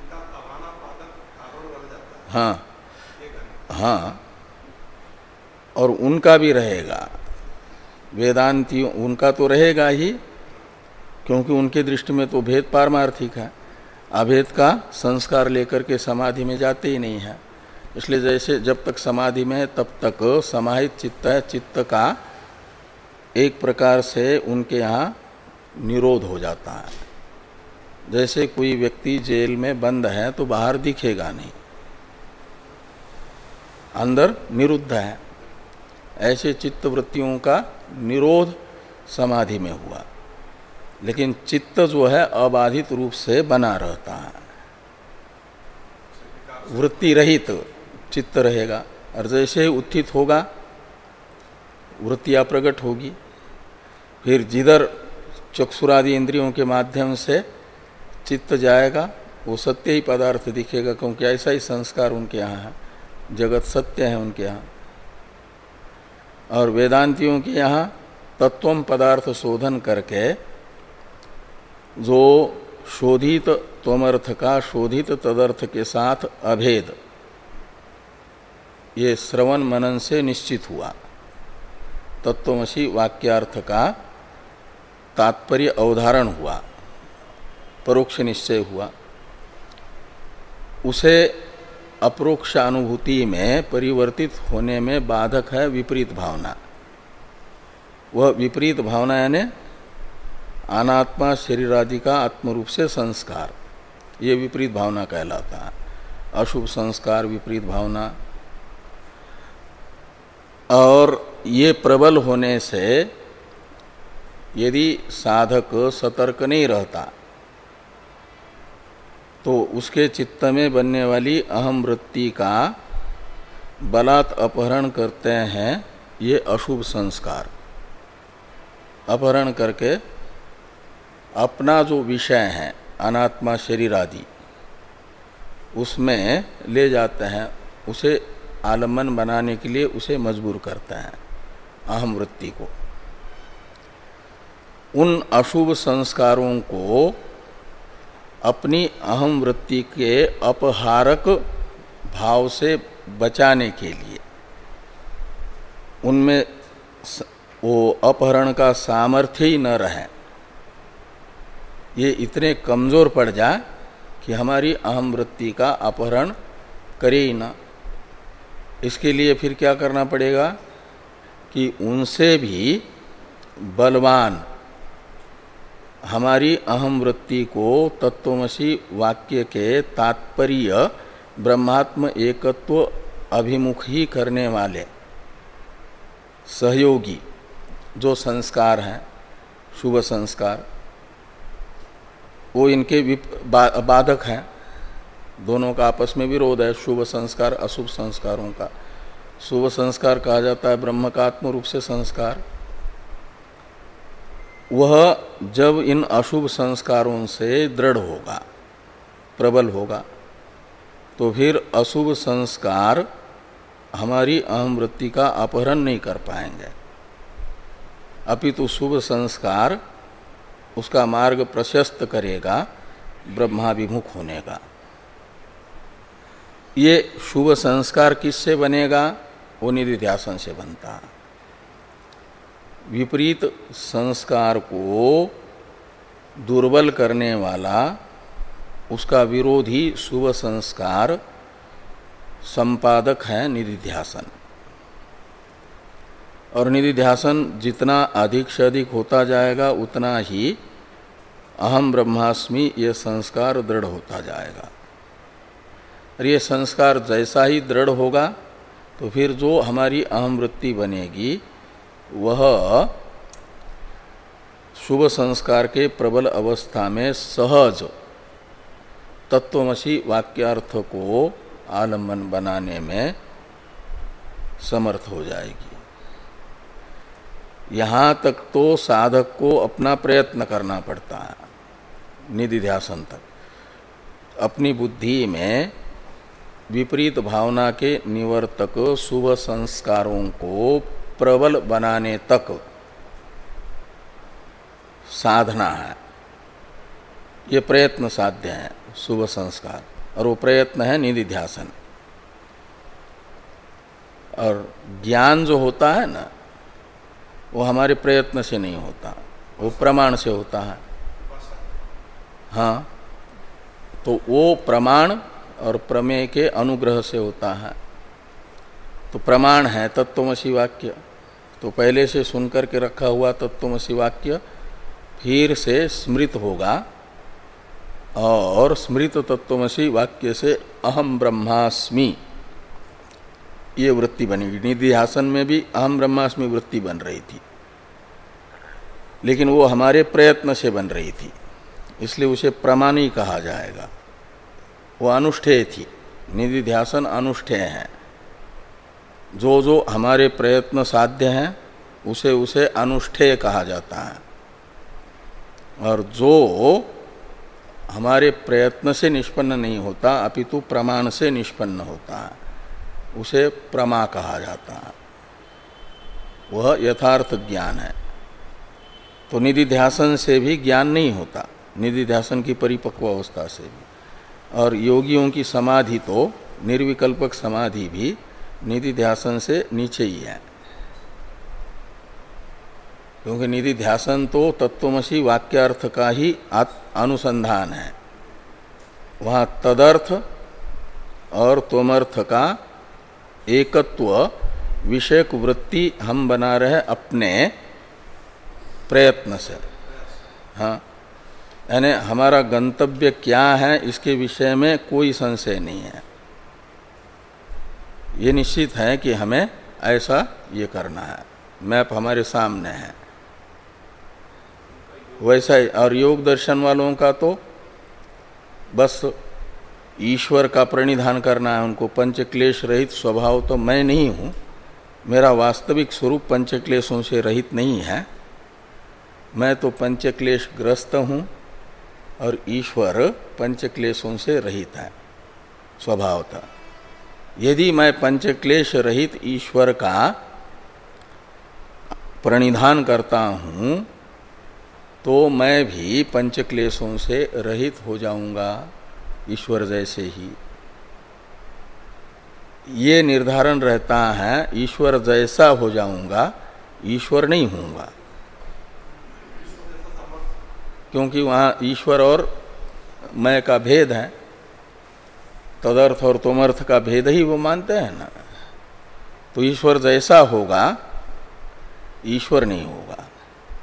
हाँ, हाँ, और उनका भी रहेगा, वेदांतियों उनका तो रहेगा ही, क्योंकि उनके दृष्टि में तो भेद पारमार्थिक है, अभेद का संस्कार लेकर के समाधि में जाते ही नहीं है। इसलिए जैसे जब तक समाधि में है तब तक समाहित चित्त है, चित्त का एक प्रकार से उनके यहाँ निरोध हो जाता है। जैसे कोई व्यक्ति जेल में बंद है तो बाहर दिखेगा नहीं, अंदर निरुद्ध है, ऐसे चित्त वृत्तियों का निरोध समाधि में हुआ। लेकिन चित्त जो है अबाधित रूप से बना रहता है, वृत्ति रहित चित्त रहेगा। और जैसे ही उत्थित होगा वृत्तियाँ प्रकट होगी, फिर जिधर चक्षुरादि इंद्रियों के माध्यम से चित्त जाएगा वो सत्य ही पदार्थ दिखेगा, क्योंकि ऐसा ही संस्कार उनके यहाँ है, जगत सत्य है उनके यहाँ। और वेदांतियों के यहाँ तत्वम पदार्थ शोधन करके जो शोधित त्वमर्थ का शोधित तदर्थ के साथ अभेद, ये श्रवण मनन से निश्चित हुआ, तत्वमसि वाक्यार्थ का तात्पर्य अवधारण हुआ, परोक्ष निश्चय हुआ, उसे अपरोक्ष अनुभूति में परिवर्तित होने में बाधक है विपरीत भावना। वह विपरीत भावना यानी अनात्मा शरीर आदि का आत्मरूप से संस्कार, ये विपरीत भावना कहलाता है। अशुभ संस्कार, विपरीत भावना, और ये प्रबल होने से यदि साधक सतर्क नहीं रहता तो उसके चित्त में बनने वाली अहम वृत्ति का बलात् अपहरण करते हैं ये अशुभ संस्कार। अपहरण करके अपना जो विषय है अनात्मा शरीर आदि उसमें ले जाते हैं, उसे आलम्बन बनाने के लिए उसे मजबूर करते हैं अहम वृत्ति को। उन अशुभ संस्कारों को अपनी अहम वृत्ति के अपहारक भाव से बचाने के लिए उनमें वो अपहरण का सामर्थ्य ही न रहे, ये इतने कमजोर पड़ जाए कि हमारी अहम वृत्ति का अपहरण करे ही ना। इसके लिए फिर क्या करना पड़ेगा कि उनसे भी बलवान हमारी अहम वृत्ति को तत्वमसि वाक्य के तात्पर्य ब्रह्मात्म एकत्व अभिमुख ही करने वाले सहयोगी जो संस्कार हैं, शुभ संस्कार, वो इनके बा, बाधक हैं। दोनों का आपस में विरोध है, शुभ संस्कार अशुभ संस्कारों का। शुभ संस्कार कहा जाता है ब्रह्म का आत्म रूप से संस्कार। वह जब इन अशुभ संस्कारों से दृढ़ होगा, प्रबल होगा, तो फिर अशुभ संस्कार हमारी अहम वृत्ति का अपहरण नहीं कर पाएंगे, अपितु शुभ संस्कार उसका मार्ग प्रशस्त करेगा ब्रह्माभिमुख होने का। ये शुभ संस्कार किससे बनेगा? वो निधिध्यासन से बनता है। विपरीत संस्कार को दुर्बल करने वाला उसका विरोधी शुभ संस्कार संपादक है निधिध्यासन। और निधिध्यासन जितना अधिक से अधिक होता जाएगा उतना ही अहम ब्रह्मास्मि ये संस्कार दृढ़ होता जाएगा। और ये संस्कार जैसा ही दृढ़ होगा तो फिर जो हमारी अहम वृत्ति बनेगी वह शुभ संस्कार के प्रबल अवस्था में सहज तत्वमसि वाक्यार्थ को आलम्बन बनाने में समर्थ हो जाएगी। यहाँ तक तो साधक को अपना प्रयत्न करना पड़ता है, निधिध्यासन तक। अपनी बुद्धि में विपरीत भावना के निवर्तक शुभ संस्कारों को प्रबल बनाने तक साधना है। ये प्रयत्न साध्य है शुभ संस्कार, और वो प्रयत्न है निधिध्यासन। और ज्ञान जो होता है ना, वो हमारे प्रयत्न से नहीं होता, वो प्रमाण से होता है। हाँ, तो वो प्रमाण और प्रमेय के अनुग्रह से होता है। तो प्रमाण है तत्वमसि वाक्य, तो पहले से सुनकर के रखा हुआ तत्वमसि वाक्य फिर से स्मृत होगा, और स्मृत तत्वमसि वाक्य से अहम ब्रह्मास्मि ये वृत्ति बनेगी। निधिध्यासन में भी अहम ब्रह्मास्मि वृत्ति बन रही थी, लेकिन वो हमारे प्रयत्न से बन रही थी, इसलिए उसे प्रमाणी कहा जाएगा। वो अनुष्ठेय थी, निधिध्यासन अनुष्ठेय है। जो जो हमारे प्रयत्न साध्य हैं उसे उसे अनुष्ठेय कहा जाता है, और जो हमारे प्रयत्न से निष्पन्न नहीं होता अपितु प्रमाण से निष्पन्न होता है उसे प्रमा कहा जाता है। वह यथार्थ ज्ञान है। तो निधिध्यासन से भी ज्ञान नहीं होता, निधिध्यासन की परिपक्व अवस्था से भी। और योगियों की समाधि तो निर्विकल्पक समाधि भी निधिध्यासन से नीचे ही है, क्योंकि निधिध्यासन तो तत्वमसि वाक्यार्थ का ही अनुसंधान है। वहाँ तदर्थ और त्वमर्थ का एकत्व विषयक वृत्ति हम बना रहे अपने प्रयत्न से। हाँ, यानी हमारा गंतव्य क्या है इसके विषय में कोई संशय नहीं है। ये निश्चित है कि हमें ऐसा ये करना है, मैप हमारे सामने है। वैसा ही और योग दर्शन वालों का तो बस ईश्वर का प्रणिधान करना है उनको। पंच क्लेश रहित स्वभाव तो मैं नहीं हूँ, मेरा वास्तविक स्वरूप पंच क्लेशों से रहित नहीं है। मैं तो पंच क्लेश ग्रस्त हूँ और ईश्वर पंच क्लेशों से रहित है स्वभावतः। यदि मैं पंच क्लेश रहित ईश्वर का प्रणिधान करता हूँ तो मैं भी पंच क्लेशों से रहित हो जाऊंगा ईश्वर जैसे ही। ये निर्धारण रहता है, ईश्वर जैसा हो जाऊंगा, ईश्वर नहीं होऊंगा, क्योंकि वहाँ ईश्वर और मैं का भेद है। तदर्थ और तोमर्थ का भेद ही वो मानते हैं ना। तो ईश्वर जैसा होगा, ईश्वर नहीं होगा।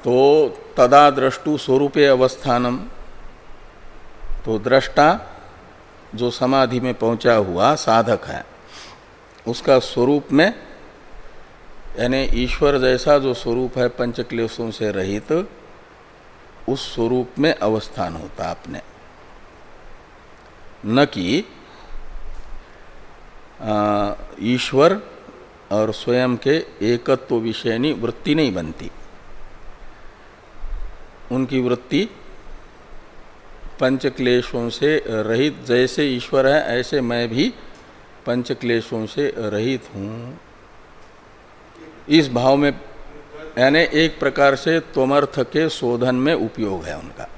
तो तदा द्रष्टु स्वरूपे अवस्थानम, तो दृष्टा जो समाधि में पहुंचा हुआ साधक है उसका स्वरूप में, यानी ईश्वर जैसा जो स्वरूप है पंच क्लेशों से रहित, उस स्वरूप में अवस्थान होता अपने, न कि ईश्वर और स्वयं के एकत्व विषयनी वृत्ति नहीं बनती। उनकी वृत्ति पंच क्लेशों से रहित, जैसे ईश्वर है ऐसे मैं भी पंच क्लेशों से रहित हूँ, इस भाव में, यानी एक प्रकार से त्वमर्थ के शोधन में उपयोग है उनका।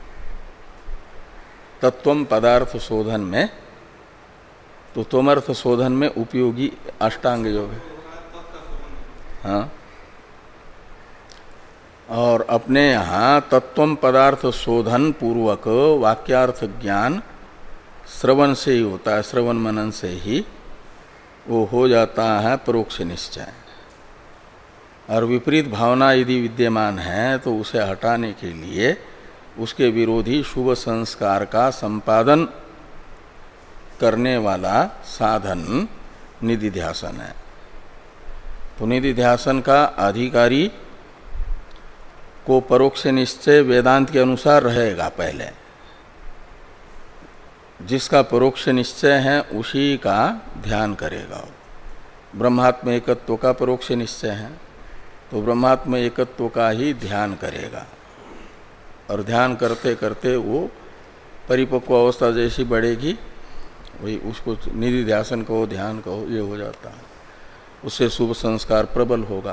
तत्वम पदार्थ शोधन में, तो त्वमर्थ शोधन में उपयोगी अष्टांग योग है। हाँ, और अपने यहाँ तत्वम पदार्थ शोधन पूर्वक वाक्यार्थ ज्ञान श्रवण से ही होता है, श्रवण मनन से ही वो हो जाता है परोक्ष निश्चय। और विपरीत भावना यदि विद्यमान है तो उसे हटाने के लिए उसके विरोधी शुभ संस्कार का संपादन करने वाला साधन निधिध्यासन है। तो निधिध्यासन का अधिकारी को परोक्ष निश्चय वेदांत के अनुसार रहेगा। पहले जिसका परोक्ष निश्चय है उसी का ध्यान करेगा। ब्रह्मात्म एकत्व का परोक्ष निश्चय है तो ब्रह्मात्म एकत्व का ही ध्यान करेगा, और ध्यान करते करते वो परिपक्व अवस्था जैसी बढ़ेगी वही उसको निधि ध्यासन कहो, ध्यान कहो, ये हो जाता है। उससे शुभ संस्कार प्रबल होगा।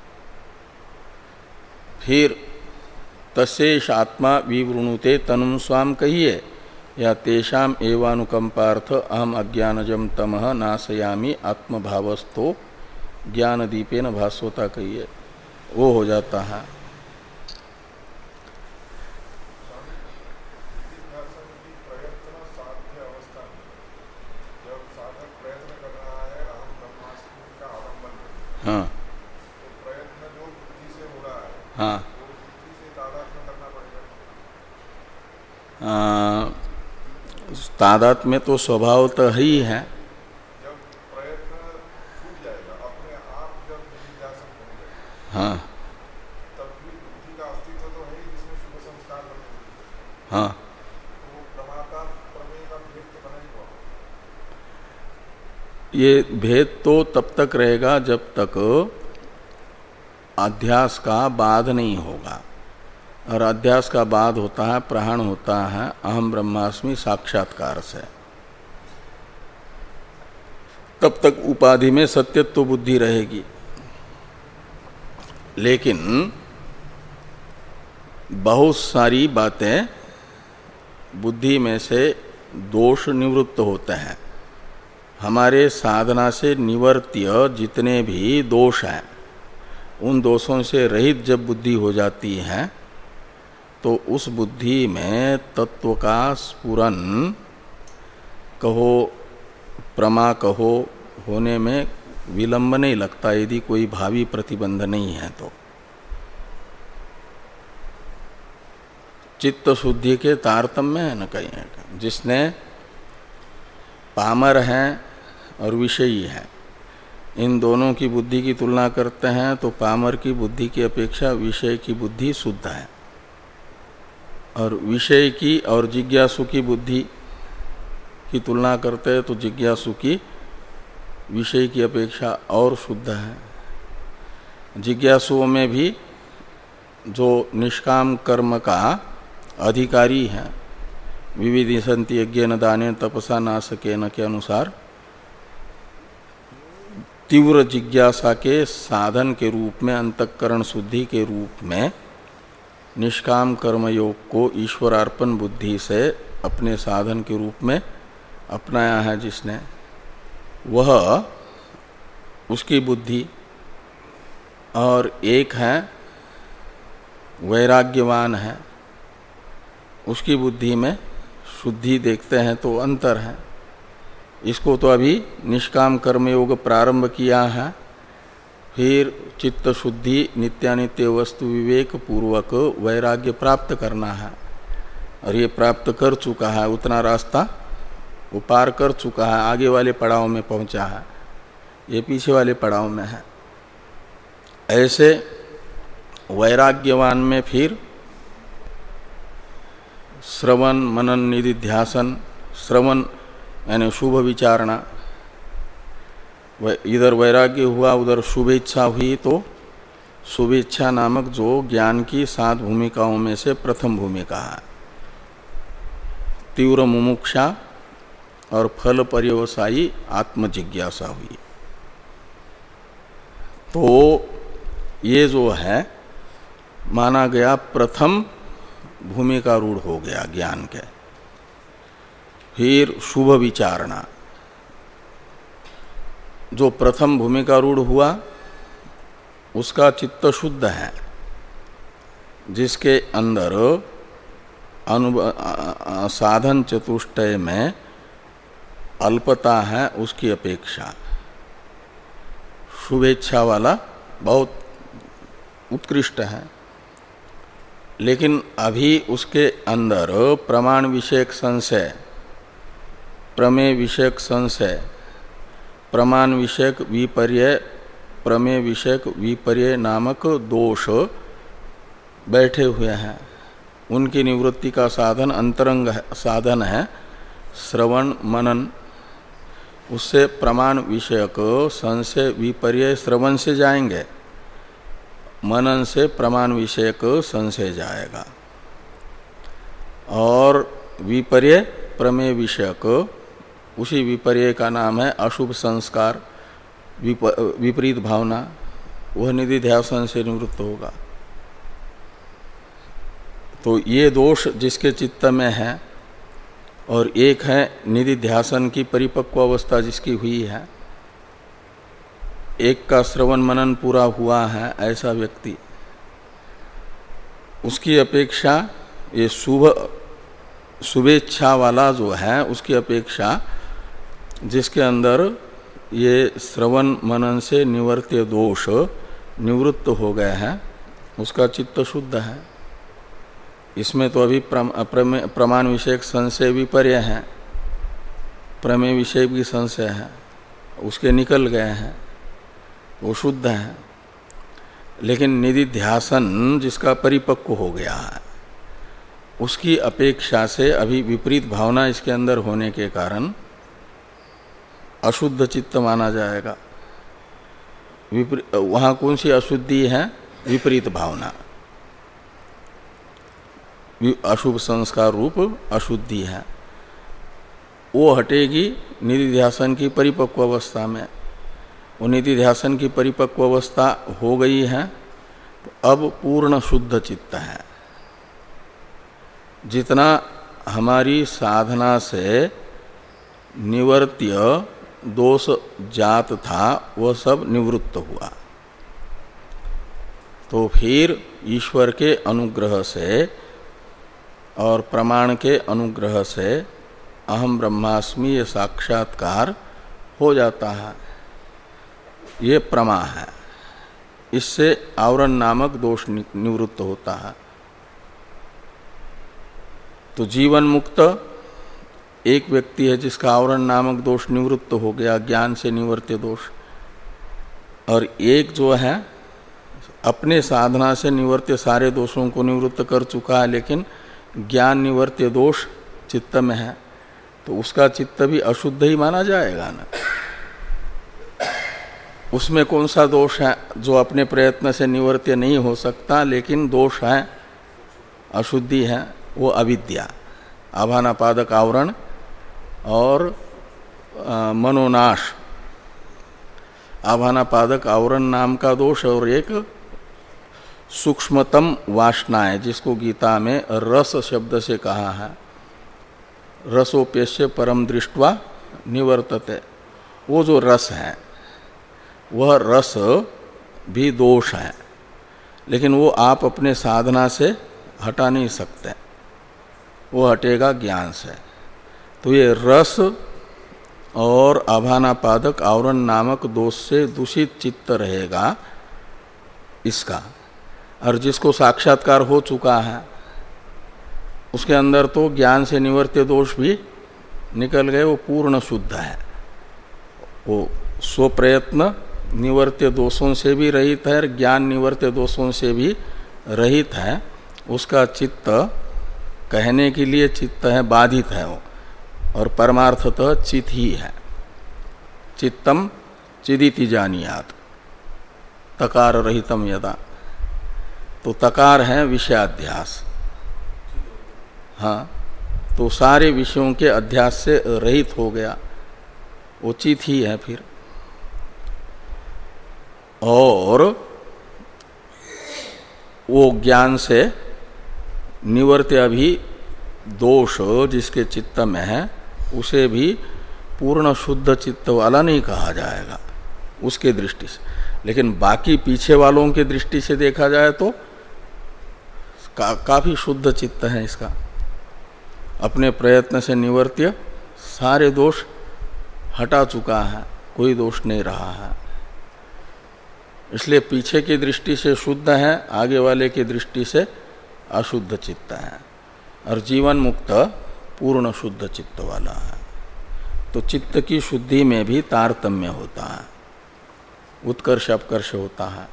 फिर तस्यैष आत्मा विवृणुते तनुम स्वाम कहिए, या तेषाम एवानुकंपार्थ अहम अज्ञानजम तमः नाशयामि आत्मभावस्थो ज्ञान दीपेन भास्वता कहिए, वो हो जाता है। हाँ हाँ, तादात्म्य में तो स्वभावतः ही है। जब प्रयत्न छूट जाएगा अपने आप, जब निधिध्यासन होगा, हाँ, तब भी बुद्धि का अस्तित्व तो है जिसमें शुभ संस्कार बने। हाँ, तो प्रमाता प्रमेय का भेद तो बना ही हुआ। ये भेद तो तब तक रहेगा जब तक अध्यास का बाध नहीं होगा। और अध्यास का बाध होता है, प्रहण होता है अहम ब्रह्मास्मि साक्षात्कार से। तब तक उपाधि में सत्यत्व बुद्धि रहेगी। लेकिन बहुत सारी बातें बुद्धि में से दोष निवृत्त होते हैं। हमारे साधना से निवर्त्य जितने भी दोष हैं उन दोषों से रहित जब बुद्धि हो जाती है तो उस बुद्धि में तत्व का स्फुरन कहो, प्रमा कहो, होने में विलंब नहीं लगता यदि कोई भावी प्रतिबंध नहीं है तो। चित्त शुद्धि के तारतम्य है न कहीं। जिसने पामर है और विषयी है, इन दोनों की बुद्धि की तुलना करते हैं तो पामर की बुद्धि की अपेक्षा विषय की बुद्धि शुद्ध है, और विषय की और जिज्ञासु की बुद्धि की तुलना करते हैं तो जिज्ञासु की विषय की अपेक्षा और शुद्ध है। जिज्ञासुओं में भी जो निष्काम कर्म का अधिकारी है, विविधिसन्ति यज्ञेन दानेन तपसा नासकेन के अनुसार तीव्र जिज्ञासा के साधन के रूप में, अंतःकरण शुद्धि के रूप में निष्काम कर्मयोग को ईश्वरार्पण बुद्धि से अपने साधन के रूप में अपनाया है जिसने, वह उसकी बुद्धि। और एक है वैराग्यवान है, उसकी बुद्धि में शुद्धि देखते हैं तो अंतर है। इसको तो अभी निष्काम कर्मयोग प्रारंभ किया है, फिर चित्त शुद्धि, नित्यानित्य वस्तु विवेक पूर्वक वैराग्य प्राप्त करना है। और ये प्राप्त कर चुका है, उतना रास्ता वो पार कर चुका है, आगे वाले पड़ाव में पहुंचा है, ये पीछे वाले पड़ाव में है। ऐसे वैराग्यवान में फिर श्रवण मनन निधिध्यासन, श्रवण यानी शुभ विचारणा, इधर वैराग्य हुआ उधर शुभेच्छा हुई, तो शुभेच्छा नामक जो ज्ञान की सात भूमिकाओं में से प्रथम भूमिका है। तीव्र मुमुक्षा और फल पर्यवसायी आत्मजिज्ञासा हुई। तो ये जो है माना गया प्रथम भूमिका रूढ़ हो गया ज्ञान के। फिर शुभ विचारणा, जो प्रथम भूमिका रूढ़ हुआ उसका चित्त शुद्ध है, जिसके अंदर अनुभव साधन चतुष्टय में अल्पता है, उसकी अपेक्षा शुभेच्छा वाला बहुत उत्कृष्ट है। लेकिन अभी उसके अंदर प्रमाण विषयक संशय, प्रमेय विषयक संशय, प्रमाण विषयक विपर्य, प्रमेय विषयक विपर्य नामक दोष बैठे हुए हैं। उनकी निवृत्ति का साधन अंतरंग है, साधन है श्रवण मनन। उससे प्रमाण विषयक संशय विपर्य श्रवण से जाएंगे, मनन से प्रमाण विषयक संशय जाएगा, और विपर्य प्रमेय विषयक, उसी विपर्य का नाम है अशुभ संस्कार, विपरीत भावना, वह निधिध्यासन से निवृत्त होगा। तो ये दोष जिसके चित्त में है, और एक है निधिध्यासन की परिपक्व अवस्था जिसकी हुई है, एक का श्रवण मनन पूरा हुआ है ऐसा व्यक्ति, उसकी अपेक्षा ये शुभ शुभेच्छा वाला जो है उसकी अपेक्षा जिसके अंदर ये श्रवण मनन से निवर्त्य दोष निवृत्त हो गए हैं, उसका चित्त शुद्ध है। इसमें तो अभी प्रमाण विषयक संशय विपर्य है, प्रमेय विषय की संशय है, उसके निकल गए हैं, वो शुद्ध है। लेकिन निधिध्यासन जिसका परिपक्व हो गया है, उसकी अपेक्षा से अभी विपरीत भावना इसके अंदर होने के कारण अशुद्ध चित्त माना जाएगा। वहाँ कौन सी अशुद्धि है? विपरीत भावना, अशुभ संस्कार रूप अशुद्धि है। वो हटेगी निधिध्यासन की परिपक्व अवस्था में। वो निधिध्यासन की परिपक्व अवस्था हो गई है, तो अब पूर्ण शुद्ध चित्त है। जितना हमारी साधना से निवर्त्य दोष जात था वह सब निवृत्त हुआ। तो फिर ईश्वर के अनुग्रह से और प्रमाण के अनुग्रह से अहम ब्रह्मास्मि ये साक्षात्कार हो जाता है। ये प्रमा है, इससे आवरण नामक दोष निवृत्त होता है। तो जीवन मुक्त एक व्यक्ति है जिसका आवरण नामक दोष निवृत्त हो गया, ज्ञान से निवर्त्य दोष। और एक जो है अपने साधना से निवर्त्य सारे दोषों को निवृत्त कर चुका है, लेकिन ज्ञान निवर्त्य दोष चित्त में है, तो उसका चित्त भी अशुद्ध ही माना जाएगा ना। उसमें कौन सा दोष है जो अपने प्रयत्न से निवर्त्य नहीं हो सकता, लेकिन दोष है, अशुद्धि है, वो अविद्या, आभानापादक आवरण और आ, मनोनाश। आभानापादक आवरण नाम का दोष और एक सूक्ष्मतम वासना है, जिसको गीता में रस शब्द से कहा है, रसोप्यस्य परम दृष्ट्वा निवर्तते। वो जो रस है वह रस भी दोष है, लेकिन वो आप अपने साधना से हटा नहीं सकते, वो हटेगा ज्ञान से। तो ये रस और आभानापादक आवरण नामक दोष से दूषित चित्त रहेगा इसका। और जिसको साक्षात्कार हो चुका है उसके अंदर तो ज्ञान से निवर्त्य दोष भी निकल गए, वो पूर्ण शुद्ध है, वो स्वप्रयत्न निवर्त्य दोषों से भी रहित है और ज्ञान निवर्त्य दोषों से भी रहित है। उसका चित्त कहने के लिए चित्त है, बाधित है वो, और परमार्थतः चित ही है। चित्तम चिदिति जानियात तकार रहितम यदा, तो तकार है विषयाध्यास। हाँ, तो सारे विषयों के अध्यास से रहित हो गया, वो चित ही है फिर। और वो ज्ञान से निवर्त्य अभी दोष जिसके चित्त में है उसे भी पूर्ण शुद्ध चित्त वाला नहीं कहा जाएगा उसके दृष्टि से। लेकिन बाकी पीछे वालों के दृष्टि से देखा जाए तो का, काफी शुद्ध चित्त है इसका। अपने प्रयत्न से निवर्त्य सारे दोष हटा चुका है, कोई दोष नहीं रहा है। इसलिए पीछे की दृष्टि से शुद्ध है, आगे वाले की दृष्टि से अशुद्ध चित्त है, और जीवन मुक्त पूर्ण शुद्ध चित्त वाला है। तो चित्त की शुद्धि में भी तारतम्य होता है, उत्कर्ष अपकर्ष होता है।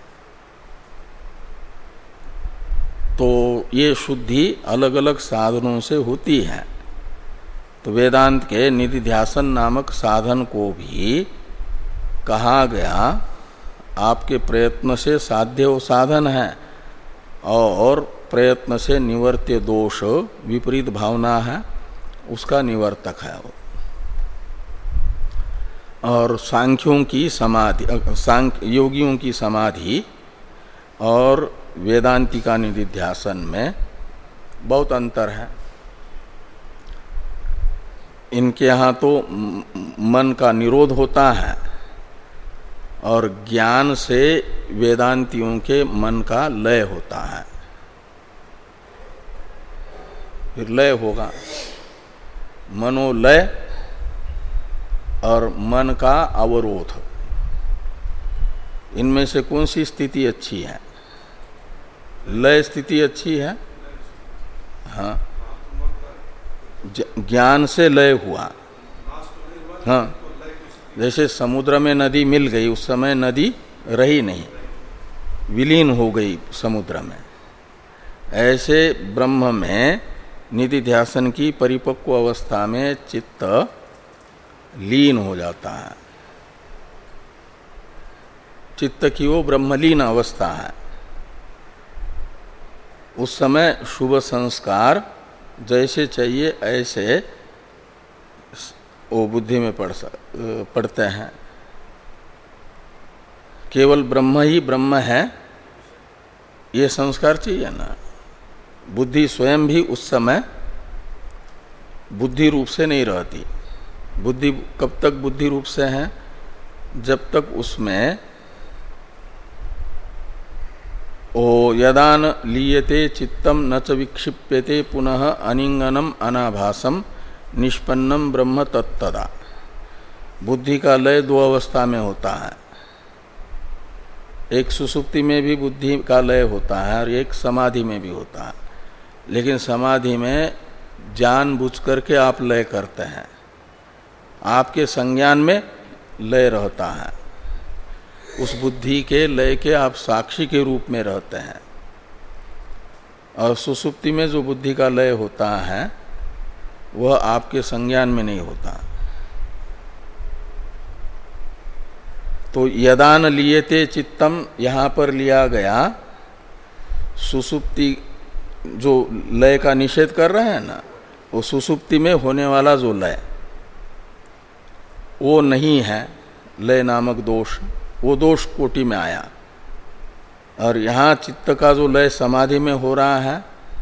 तो ये शुद्धि अलग अलग साधनों से होती है। तो वेदांत के निधिध्यासन नामक साधन को भी कहा गया आपके प्रयत्न से साध्य वो साधन है, और प्रयत्न से निवर्त्य दोष विपरीत भावना है उसका निवर्तक है वो। और सांख्यों की समाधि, सांख्य योगियों की समाधि और वेदांती का निधिध्यासन में बहुत अंतर है। इनके यहाँ तो मन का निरोध होता है, और ज्ञान से वेदांतियों के मन का लय होता है। फिर लय होगा, मनोलय और मन का अवरोध, इनमें से कौन सी स्थिति अच्छी है? लय स्थिति अच्छी है। हाँ, ज्ञान से लय हुआ। हाँ, जैसे समुद्र में नदी मिल गई, उस समय नदी रही नहीं, विलीन हो गई समुद्र में। ऐसे ब्रह्म में निधिध्यासन की परिपक्व अवस्था में चित्त लीन हो जाता है। चित्त की वो ब्रह्मलीन अवस्था है। उस समय शुभ संस्कार जैसे चाहिए ऐसे वो बुद्धि में पढ़ पढ़ते हैं। केवल ब्रह्म ही ब्रह्म है ये संस्कार चाहिए ना। बुद्धि स्वयं भी उस समय बुद्धि रूप से नहीं रहती। बुद्धि कब तक बुद्धि रूप से है? जब तक उसमें ओ यदान लीयते चित्तम न च विक्षिप्यते पुनः अनिंगनम अनाभासम निष्पन्नम ब्रह्म तत्तदा। बुद्धि का लय दो अवस्था में होता है। एक सुसुप्ति में भी बुद्धि का लय होता है और एक समाधि में भी होता है। लेकिन समाधि में जानबूझ करके आप लय करते हैं, आपके संज्ञान में लय रहता है। उस बुद्धि के लय के आप साक्षी के रूप में रहते हैं। और सुसुप्ति में जो बुद्धि का लय होता है वह आपके संज्ञान में नहीं होता। तो यदान लियते चित्तम यहाँ पर लिया गया, सुसुप्ति जो लय का निषेध कर रहे हैं ना, वो सुसुप्ति में होने वाला जो लय वो नहीं है लय नामक दोष, वो दोष कोटि में आया। और यहाँ चित्त का जो लय समाधि में हो रहा है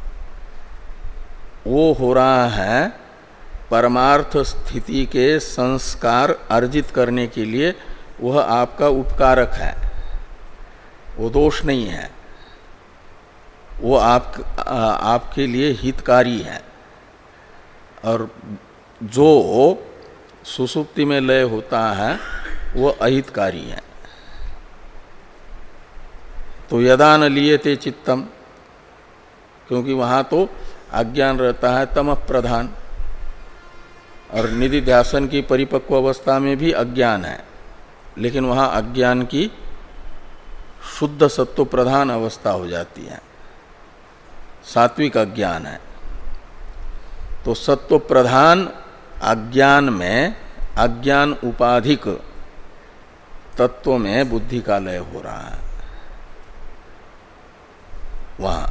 वो हो रहा है परमार्थ स्थिति के संस्कार अर्जित करने के लिए, वह आपका उपकारक है, वो दोष नहीं है, वो आप आपके लिए हितकारी है। और जो सुसुप्ति में लय होता है वो अहितकारी है। तो यदा न लियते चित्तम, क्योंकि वहां तो अज्ञान रहता है तमः प्रधान, और निधि ध्यासन की परिपक्व अवस्था में भी अज्ञान है, लेकिन वहां अज्ञान की शुद्ध सत्व प्रधान अवस्था हो जाती है, सात्विक अज्ञान है। तो सत्व प्रधान अज्ञान में अज्ञान उपाधिक तत्व में बुद्धि का लय हो रहा है वहां।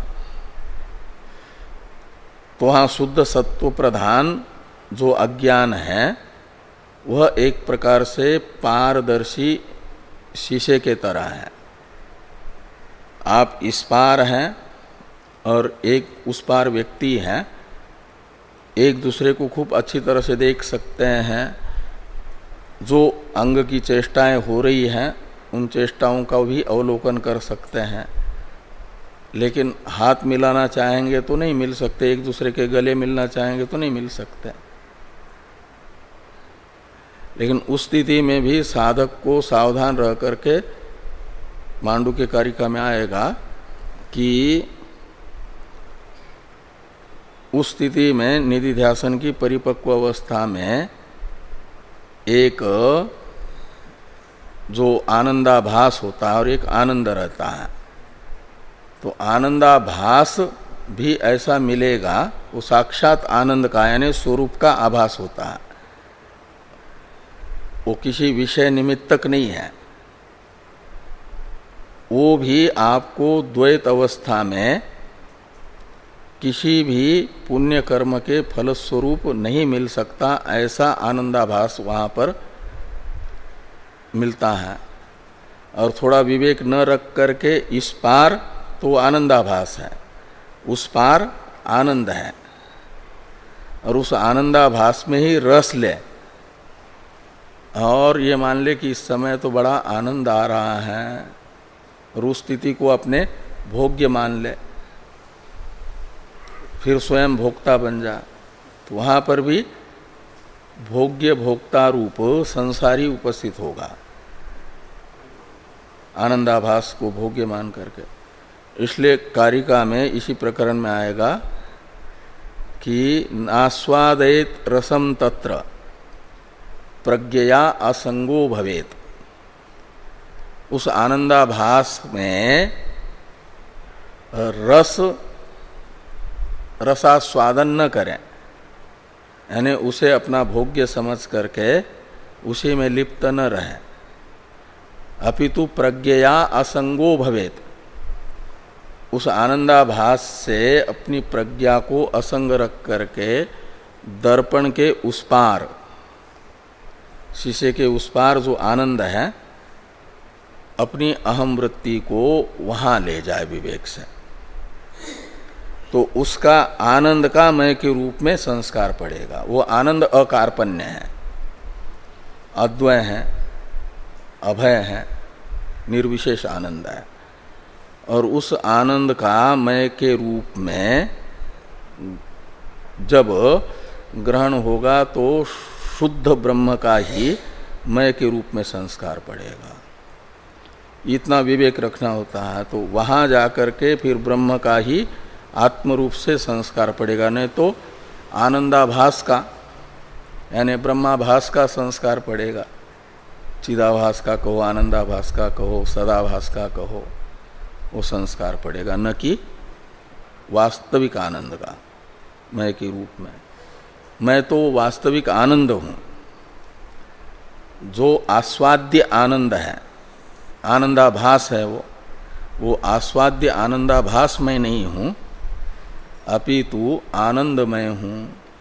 तो वहां शुद्ध सत्व प्रधान जो अज्ञान है वह एक प्रकार से पारदर्शी शीशे के तरह है। आप इस पार हैं और एक उस पार व्यक्ति हैं, एक दूसरे को खूब अच्छी तरह से देख सकते हैं। जो अंग की चेष्टाएं हो रही हैं उन चेष्टाओं का भी अवलोकन कर सकते हैं, लेकिन हाथ मिलाना चाहेंगे तो नहीं मिल सकते, एक दूसरे के गले मिलना चाहेंगे तो नहीं मिल सकते। लेकिन उस स्थिति में भी साधक को सावधान रह करके, मांडू के कारिका में आएगा कि उस स्थिति में निधि ध्यासन की परिपक्व अवस्था में एक जो आनंदाभास होता है और एक आनंद रहता है, तो आनंदाभास भी ऐसा मिलेगा, वो साक्षात आनंद का यानी स्वरूप का आभास होता है, वो किसी विषय निमित्तक नहीं है। वो भी आपको द्वैत अवस्था में किसी भी पुण्य कर्म के फलस्वरूप नहीं मिल सकता, ऐसा आनंदाभास वहाँ पर मिलता है। और थोड़ा विवेक न रख करके इस पार तो आनंदाभास है, उस पार आनंद है, और उस आनंदाभास में ही रस ले और ये मान ले कि इस समय तो बड़ा आनंद आ रहा है, और उस स्थिति को अपने भोग्य मान ले, फिर स्वयं भोक्ता बन जा। तो वहाँ पर भी भोग्य भोक्ता रूप संसारी उपस्थित होगा, आनंदाभास को भोग्य मान करके। इसलिए कारिका में इसी प्रकरण में आएगा कि नास्वादयेत रसम तत्र प्रज्ञया असंगो भवेत। उस आनंदाभास में रस रसास्वादन न करें, यानी उसे अपना भोग्य समझ करके उसी में लिप्त न रहे, अपितु प्रज्ञया असंगो भवेत। उस आनंदाभास से अपनी प्रज्ञा को असंग रख करके दर्पण के उस पार, शीशे के उस पार जो आनंद है, अपनी अहम वृत्ति को वहां ले जाए विवेक से। तो उसका आनंद का मय के रूप में संस्कार पड़ेगा। वो आनंद अकार्पण्य है, अद्वय है, अभय है, निर्विशेष आनंद है। और उस आनंद का मय के रूप में जब ग्रहण होगा तो शुद्ध ब्रह्म का ही मय के रूप में संस्कार पड़ेगा। इतना विवेक रखना होता है। तो वहाँ जाकर के फिर ब्रह्म का ही आत्म रूप से संस्कार पड़ेगा, नहीं तो आनंदाभास का यानी ब्रह्माभास का संस्कार पड़ेगा। चिदाभास का कहो, आनंदाभास का कहो, सदाभास का कहो, वो संस्कार पड़ेगा, न कि वास्तविक आनंद का मैं के रूप में। मैं तो वास्तविक आनंद हूँ, जो आस्वाद्य आनंद है, आनंदाभास है, वो वो आस्वाद्य आनंदाभास मैं नहीं हूँ, अपितु आनंदमय हूँ।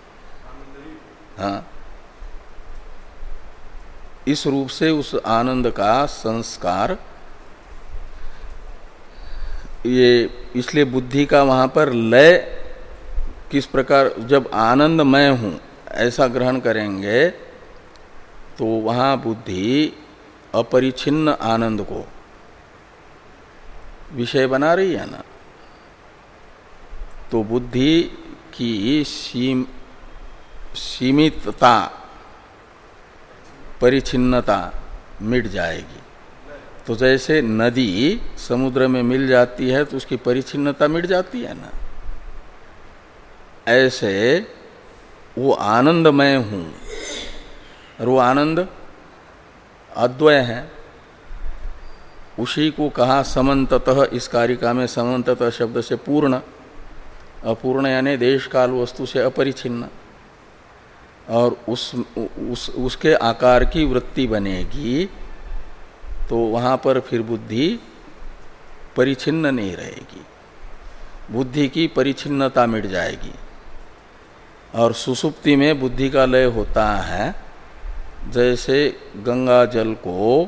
हाँ, इस रूप से उस आनंद का संस्कार, ये इसलिए बुद्धि का वहाँ पर लय किस प्रकार, जब आनंदमय हूँ ऐसा ग्रहण करेंगे तो वहाँ बुद्धि अपरिछिन्न आनंद को विषय बना रही है ना। तो बुद्धि की सीम, सीमितता परिच्छिन्नता मिट जाएगी। तो जैसे नदी समुद्र में मिल जाती है तो उसकी परिच्छिन्नता मिट जाती है ना, ऐसे वो आनंदमय हूँ और वो आनंद अद्वय है। उसी को कहा समन्ततः, इस कारिका में समन्ततः शब्द से पूर्ण, अपूर्ण यानी देश काल वस्तु से अपरिच्छिन्न, और उस, उस उसके आकार की वृत्ति बनेगी तो वहाँ पर फिर बुद्धि परिच्छिन्न नहीं रहेगी, बुद्धि की परिच्छिन्नता मिट जाएगी। और सुसुप्ति में बुद्धि का लय होता है जैसे गंगा जल को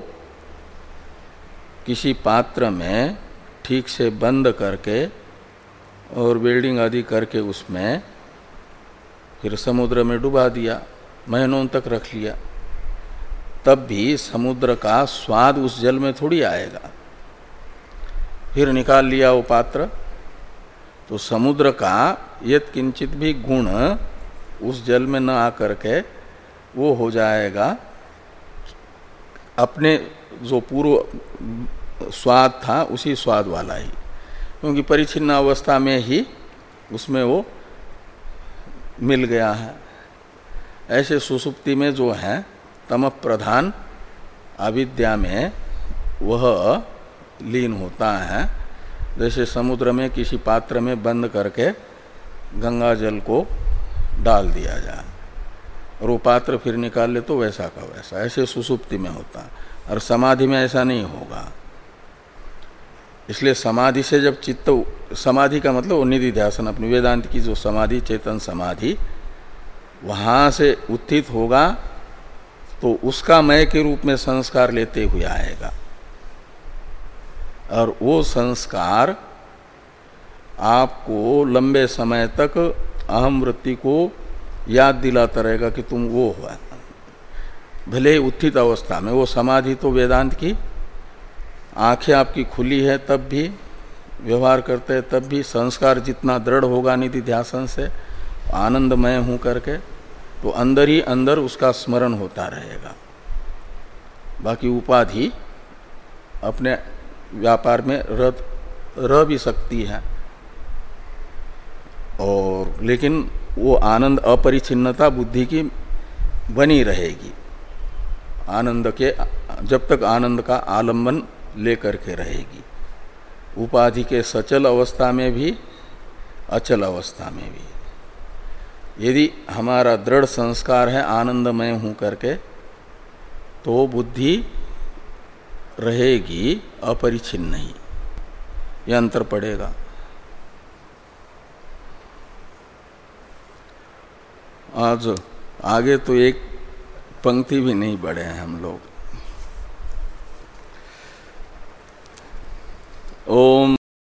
किसी पात्र में ठीक से बंद करके और वेल्डिंग आदि करके उसमें फिर समुद्र में डुबा दिया, महीनों तक रख लिया, तब भी समुद्र का स्वाद उस जल में थोड़ी आएगा। फिर निकाल लिया वो पात्र, तो समुद्र का यत् किंचित भी गुण उस जल में न आकर के वो हो जाएगा अपने जो पूर्व स्वाद था उसी स्वाद वाला ही, क्योंकि परिच्छिन्न अवस्था में ही उसमें वो मिल गया है। ऐसे सुसुप्ति में जो है तम प्रधान अविद्या में वह लीन होता है, जैसे समुद्र में किसी पात्र में बंद करके गंगा जल को डाल दिया जाए और वो पात्र फिर निकाल ले तो वैसा का वैसा, ऐसे सुसुप्ति में होता है। और समाधि में ऐसा नहीं होगा। इसलिए समाधि से जब चित्त, समाधि का मतलब निधि ध्यासन, अपनी वेदांत की जो समाधि चेतन समाधि, वहाँ से उत्थित होगा तो उसका मय के रूप में संस्कार लेते हुए आएगा, और वो संस्कार आपको लंबे समय तक अहम वृत्ति को याद दिलाता रहेगा कि तुम वो हुआ, भले उत्थित अवस्था में। वो समाधि तो वेदांत की, आंखें आपकी खुली है तब भी व्यवहार करते हैं, तब भी संस्कार जितना दृढ़ होगा निधि ध्यासन से आनंदमय हूँ करके, तो अंदर ही अंदर उसका स्मरण होता रहेगा। बाकी उपाधि अपने व्यापार में रह रह भी सकती है, और लेकिन वो आनंद अपरिच्छिन्नता बुद्धि की बनी रहेगी, आनंद के जब तक आनंद का आलंबन लेकर के रहेगी, उपाधि के सचल अवस्था में भी अचल अवस्था में भी। यदि हमारा दृढ़ संस्कार है आनंदमय हूँ करके, तो बुद्धि रहेगी अपरिच्छिन्न ही, यह अंतर पड़ेगा। आज आगे तो एक पंक्ति भी नहीं बढ़े हैं हम लोग। ओम